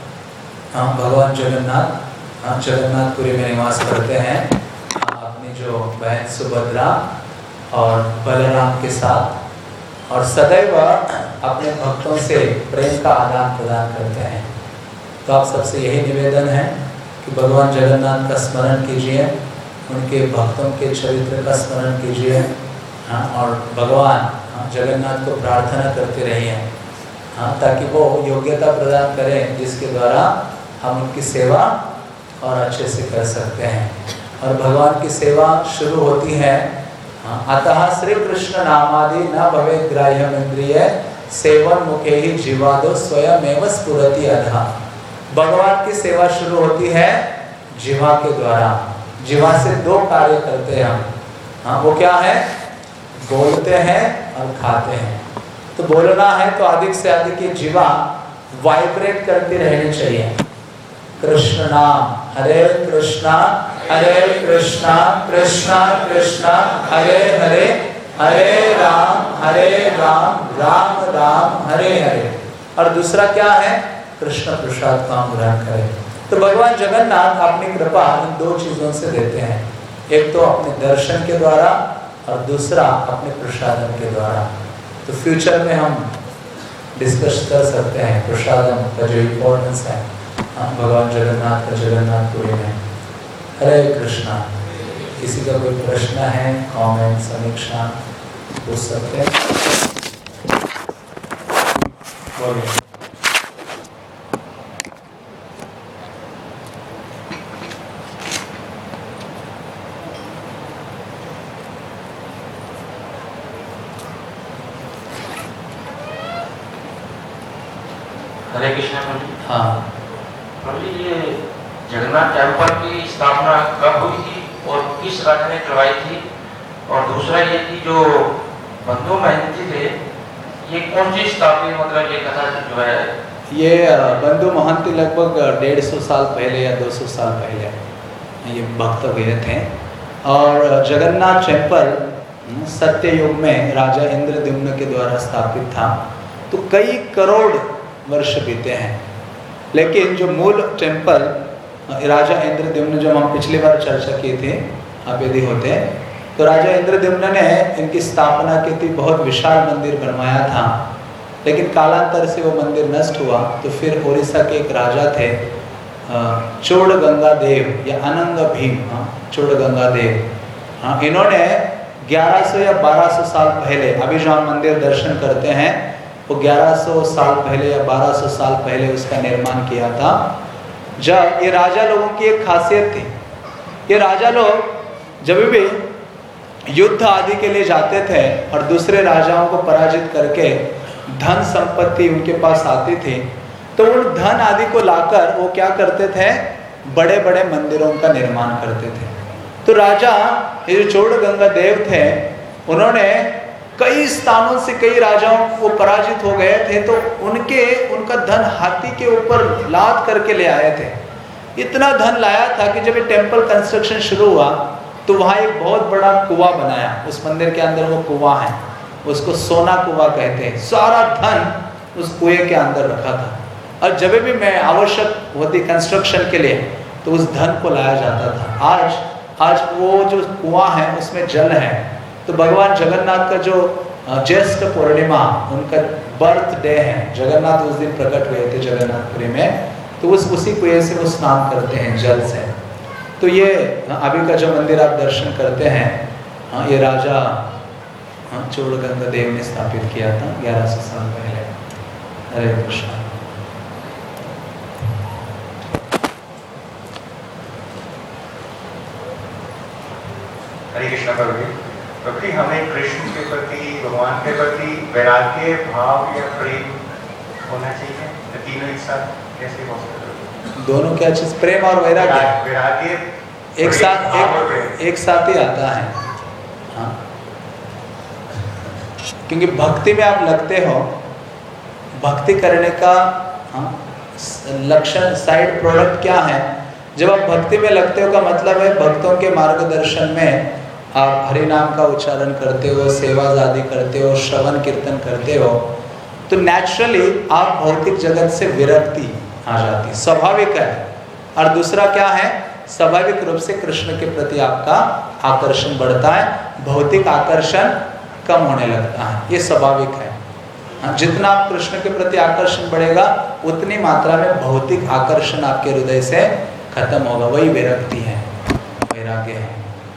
हम भगवान जगन्नाथ हाँ जगन्नाथपुरी में निवास करते हैं अपनी जो बहन सुभद्रा और बलराम के साथ, और सदैव अपने भक्तों से प्रेम का आदान प्रदान करते हैं। तो आप सबसे यही निवेदन है कि भगवान जगन्नाथ का स्मरण कीजिए, उनके भक्तों के चरित्र का स्मरण कीजिए हाँ और भगवान हाँ जगन्नाथ को प्रार्थना करते रहिए हाँ ताकि वो योग्यता प्रदान करें जिसके द्वारा हम उनकी सेवा और अच्छे से कर सकते हैं। और भगवान की सेवा शुरू होती है अतः श्री कृष्ण नामादि न भवे ग्राह्यम इंद्रिय सेवन मुखे ही जीवादो स्वयमेव स्फुरति अधा। भगवान की सेवा शुरू होती है जीवा के द्वारा। जीवा से दो कार्य करते हैं हम हाँ वो क्या है, बोलते हैं और खाते हैं। तो बोलना है तो अधिक से अधिक ये जीवा वाइब्रेट करती रहनी चाहिए। कृष्ण नाम हरे कृष्णा हरे कृष्णा कृष्णा कृष्णा हरे हरे हरे राम हरे राम राम राम हरे हरे। और दूसरा क्या है, कृष्ण प्रसाद का हम ग्रहण करें। तो भगवान जगन्नाथ अपनी कृपा इन दो चीजों से देते हैं, एक तो अपने दर्शन के द्वारा और दूसरा अपने प्रसादन के द्वारा। तो फ्यूचर में हम डिस्कस कर सकते हैं प्रसादन का जो इम्पोर्टेंस है भगवान जगन्नाथ का जगन्नाथपुरी में। हरे कृष्णा। किसी का कोई प्रश्न है, कमेंट, समीक्षा पूछ सकते हैं? बोलिए। हरे कृष्णा प्रभु जी। हाँ प्रभु जी, ये जगन्नाथ टेम्पल की स्थापना कब हुई थी और किस राजा ने करवाई थी? और दूसरा ये कि जो बंधु महंती थे ये कौन सी स्थापित, मतलब ये कथा जो है? ये बंधु महंती लगभग डेढ़ सौ साल पहले या दो सौ साल पहले ये भक्त गए थे। और जगन्नाथ टेम्पल सत्ययुग में राजा इंद्रद्युम्न के द्वारा स्थापित था। तो कई करोड़ वर्ष बीते हैं, लेकिन जो मूल टेम्पल राजा इंद्रद्युम्न, जब हम पिछली बार चर्चा किए थे आप यदि होते, तो राजा इंद्रद्युम्न ने इनकी स्थापना की थी, बहुत विशाल मंदिर बनवाया था। लेकिन कालांतर से वो मंदिर नष्ट हुआ। तो फिर उड़ीसा के एक राजा थे चोड़ गंगा देव या अनंग भीम, हाँ चोड़ गंगा देव, हाँ इन्होंने ग्यारह सौ या बारह सौ साल पहले, अभी जो हम मंदिर दर्शन करते हैं वो ग्यारह सौ साल पहले या बारह सौ साल पहले उसका निर्माण किया था। जब ये राजा लोगों की एक खासियत थी, ये राजा लोग जब भी युद्ध आदि के लिए जाते थे और दूसरे राजाओं को पराजित करके धन संपत्ति उनके पास आती थी, तो उन धन आदि को लाकर वो क्या करते थे, बड़े बड़े मंदिरों का निर्माण करते थे। तो राजा ये जो चोड़ गंगा देव थे, उन्होंने कई स्थानों से कई राजाओं को पराजित हो गए थे, तो उनके उनका धन हाथी के ऊपर लाद करके ले आए थे। इतना धन लाया था कि जब ये टेम्पल कंस्ट्रक्शन शुरू हुआ तो वहाँ एक बहुत बड़ा कुआं बनाया। उस मंदिर के अंदर वो कुआं है, उसको सोना कुआं कहते हैं। सारा धन उस कुएं के अंदर रखा था और जब भी मैं आवश्यक होती कंस्ट्रक्शन के लिए तो उस धन को लाया जाता था। आज आज वो जो कुआं है उसमें जल है। तो भगवान जगन्नाथ का जो ज्येष्ठ पूर्णिमा उनका बर्थडे है, जगन्नाथ उस दिन प्रकट हुए थे जगन्नाथपुरी में, तो उस उसी कुएं से वो स्नान करते हैं जल से। तो ये अभी का जो मंदिर आप दर्शन करते हैं, हाँ, ये राजा हाँ चोड़गंगा देव ने स्थापित किया था ग्यारह सौ साल पहले। हरे कृष्ण। हरे कृष्ण प्रभु जी। क्योंकि हमें कृष्ण के प्रति, भगवान के प्रति वैराग्य भाव या प्रेम होना चाहिए, तो तीनों एक साथ कैसे हो सकते? दोनों क्या चीज? प्रेम और वैराग्य वैराग्य एक साथ एक, एक साथ ही आता है। हाँ, क्योंकि भक्ति में आप लगते हो, भक्ति करने का हाँ लक्षण साइड प्रोडक्ट क्या है? जब आप भक्ति में लगते हो का मतलब है भक्तों के मार्गदर्शन में आप हरि नाम का उच्चारण करते हो, सेवा आदि करते हो, श्रवण कीर्तन करते हो, तो नेचुरली आप भौतिक जगत से विरक्ति आ जाती, स्वाभाविक है। और दूसरा क्या है? स्वाभाविक रूप से कृष्ण के प्रति आपका आकर्षण बढ़ता है, भौतिक आकर्षण कम होने लगता है, ये स्वाभाविक है। जितना आप कृष्ण के प्रति आकर्षण बढ़ेगा उतनी मात्रा में भौतिक आकर्षण आपके हृदय से खत्म होगा, वही विरक्ति है, वैराग्य है।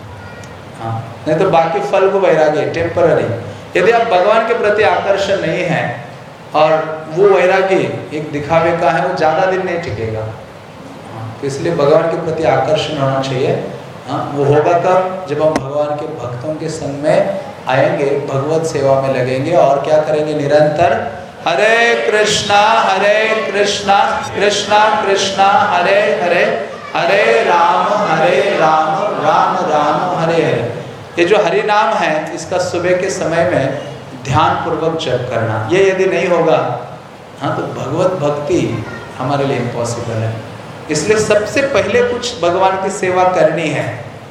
हाँ, नहीं तो बाकी फल को वैराग्य टेम्पररी। यदि आप भगवान के प्रति आकर्षण नहीं है और वो वैराग्य एक दिखावे का है, वो ज्यादा दिन नहीं टिकेगा। हाँ, तो इसलिए भगवान के प्रति आकर्षण होना चाहिए। हाँ, वो होगा कब? जब हम भगवान के भक्तों के संग में आएंगे, भगवत सेवा में लगेंगे और क्या करेंगे? निरंतर हरे कृष्णा हरे कृष्णा कृष्णा कृष्णा हरे हरे हरे राम हरे राम राम राम हरे हरे। ये जो हरि नाम है इसका सुबह के समय में ध्यान पूर्वक जप करना, ये यदि नहीं होगा हाँ तो भगवत भक्ति हमारे लिए इम्पॉसिबल है। इसलिए सबसे पहले कुछ भगवान की सेवा करनी है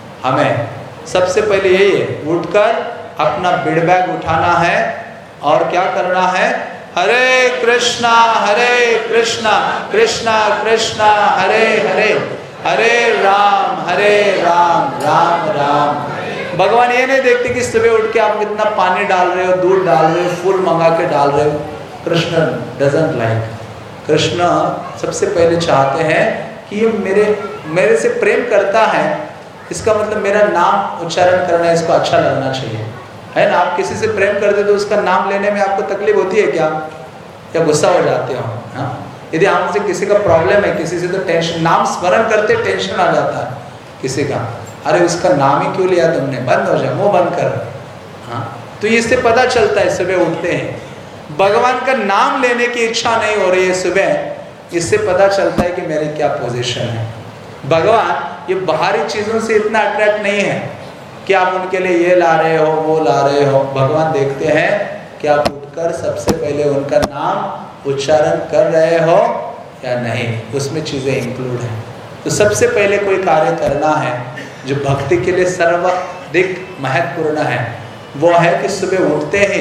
हमें। सबसे पहले यही है, उठकर अपना बिड बैग उठाना है और क्या करना है? हरे कृष्णा हरे कृष्णा कृष्णा कृष्णा हरे हरे हरे राम हरे राम राम राम। भगवान ये नहीं देखते कि सुबह उठ के आप कितना पानी डाल रहे हो, दूध डाल रहे हो, फूल मंगा के डाल रहे हो। Krishna doesn't like. कृष्ण सबसे पहले चाहते हैं कि ये मेरे मेरे से प्रेम करता है, इसका मतलब मेरा नाम उच्चारण करना इसको अच्छा लगना चाहिए, है ना। आप किसी से प्रेम करते तो उसका नाम लेने में आपको तकलीफ होती है क्या? या गुस्सा हो जाते हो? हाँ, यदि आपसे किसी का प्रॉब्लम है, किसी से तो टेंशन, नाम स्मरण करते टेंशन आ जाता है किसी का, अरे उसका नाम ही क्यों लिया तुमने, बंद हो जाए, मुंह बंद कर। हाँ, तो इससे पता चलता है सुबह उठते हैं भगवान का नाम लेने की इच्छा नहीं हो रही है सुबह, इससे पता चलता है कि मेरी क्या पोजीशन है। भगवान ये बाहरी चीजों से इतना अट्रैक्ट नहीं है कि आप उनके लिए ये ला रहे हो, वो ला रहे हो। भगवान देखते हैं कि आप उठकर सबसे पहले उनका नाम उच्चारण कर रहे हो या नहीं, उसमें चीजें इंक्लूड हैं। तो सबसे पहले कोई कार्य करना है जो भक्ति के लिए सर्वाधिक महत्वपूर्ण है, वो है कि सुबह उठते ही,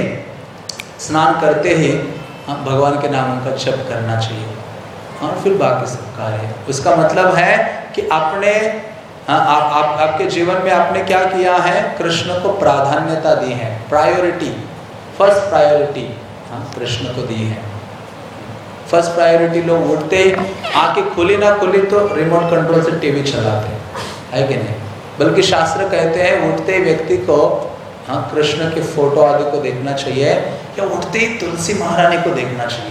स्नान करते ही हाँ भगवान के नाम का जप करना चाहिए और फिर बाकी सब कार्य। उसका मतलब है कि अपने हाँ, आप, आप आपके जीवन में आपने क्या किया है? कृष्ण को प्राधान्यता दी है, प्रायोरिटी, फर्स्ट प्रायोरिटी हाँ कृष्ण को दी है। फर्स्ट प्रायोरिटी लोग उठते ही आंखें खुली ना खुली तो रिमोट कंट्रोल से टीवी चलाते है कि नहीं, बल्कि शास्त्र कहते हैं उठते ही व्यक्ति को हाँ कृष्ण के फोटो आदि को देखना चाहिए, या उठते ही तुलसी महारानी को देखना चाहिए।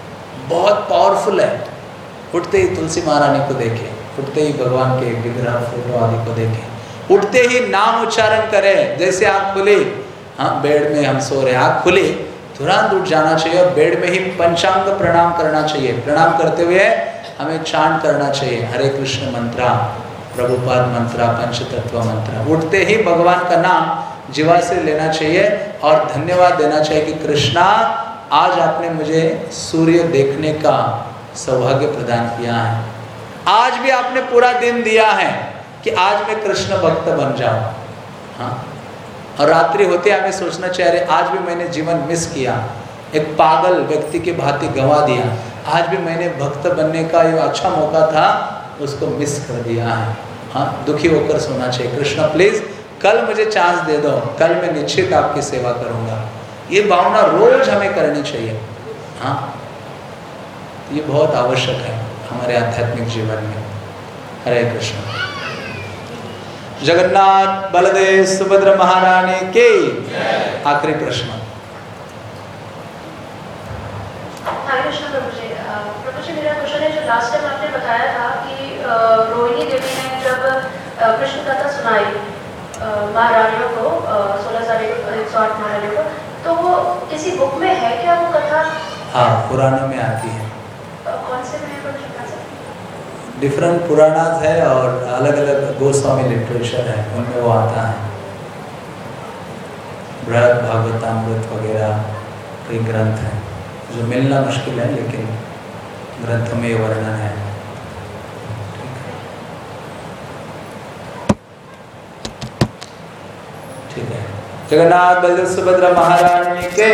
बहुत पावरफुल है। उठते ही तुलसी महारानी को देखें, उठते ही भगवान के विग्रह फोटो आदि को देखें, उठते ही नाम उच्चारण करें। जैसे आँख खुली, हाँ बेड में हम सो रहे, आँख खुली तुरंत उठ जाना चाहिए और बेड में ही पंचांग प्रणाम करना चाहिए। प्रणाम करते हुए हमें चांट करना चाहिए हरे कृष्ण मंत्रा, प्रभुपाद मंत्रा, पंचतत्व मंत्रा। उठते ही भगवान का नाम जीवा से लेना चाहिए और धन्यवाद देना चाहिए कि कृष्णा आज आपने मुझे सूर्य देखने का सौभाग्य प्रदान किया है, आज भी आपने पूरा दिन दिया है कि आज मैं कृष्ण भक्त बन जाऊं। हाँ, और रात्रि होते हमें सोचना चाहिए आज भी मैंने जीवन मिस किया, एक पागल व्यक्ति की भांति गंवा दिया, आज भी मैंने भक्त बनने का ये अच्छा मौका था उसको मिस कर दिया है। हाँ, दुखी होकर सोना चाहिए, कृष्ण प्लीज कल मुझे चांस दे दो, कल मैं निश्चित आपकी सेवा करूंगा। ये भावना रोज हमें करनी चाहिए। हाँ, ये बहुत आवश्यक है हमारे आध्यात्मिक जीवन में। हरे कृष्ण। जगन्नाथ बलदेव सुभद्रा महारानी के आखिरी प्रश्न। हरे कृष्ण प्रभु जी। प्रभु जी, मेरा क्वेश्चन है, जो लास्ट टाइम आपने बताया था कि रोहिणी देवी ने जब कृष्ण कथा सुनाई महारानियों को, सोलह साढ़े एक सौ आठ महारानियों को, तो वो किसी बुक में है क्या वो कथा? हाँ, पुराणों में आती है। कौन से में है? डिफरेंट पुराणास है और अलग अलग गोस्वामी लिटरेचर है, उनमें वो आता है। बृहद भागवतामृत वगैरह कई ग्रंथ हैं जो मिलना मुश्किल है, लेकिन ग्रंथों में ये वर्णन है। ठीक है। जगन्नाथ बलदेव सुभद्रा महारानी के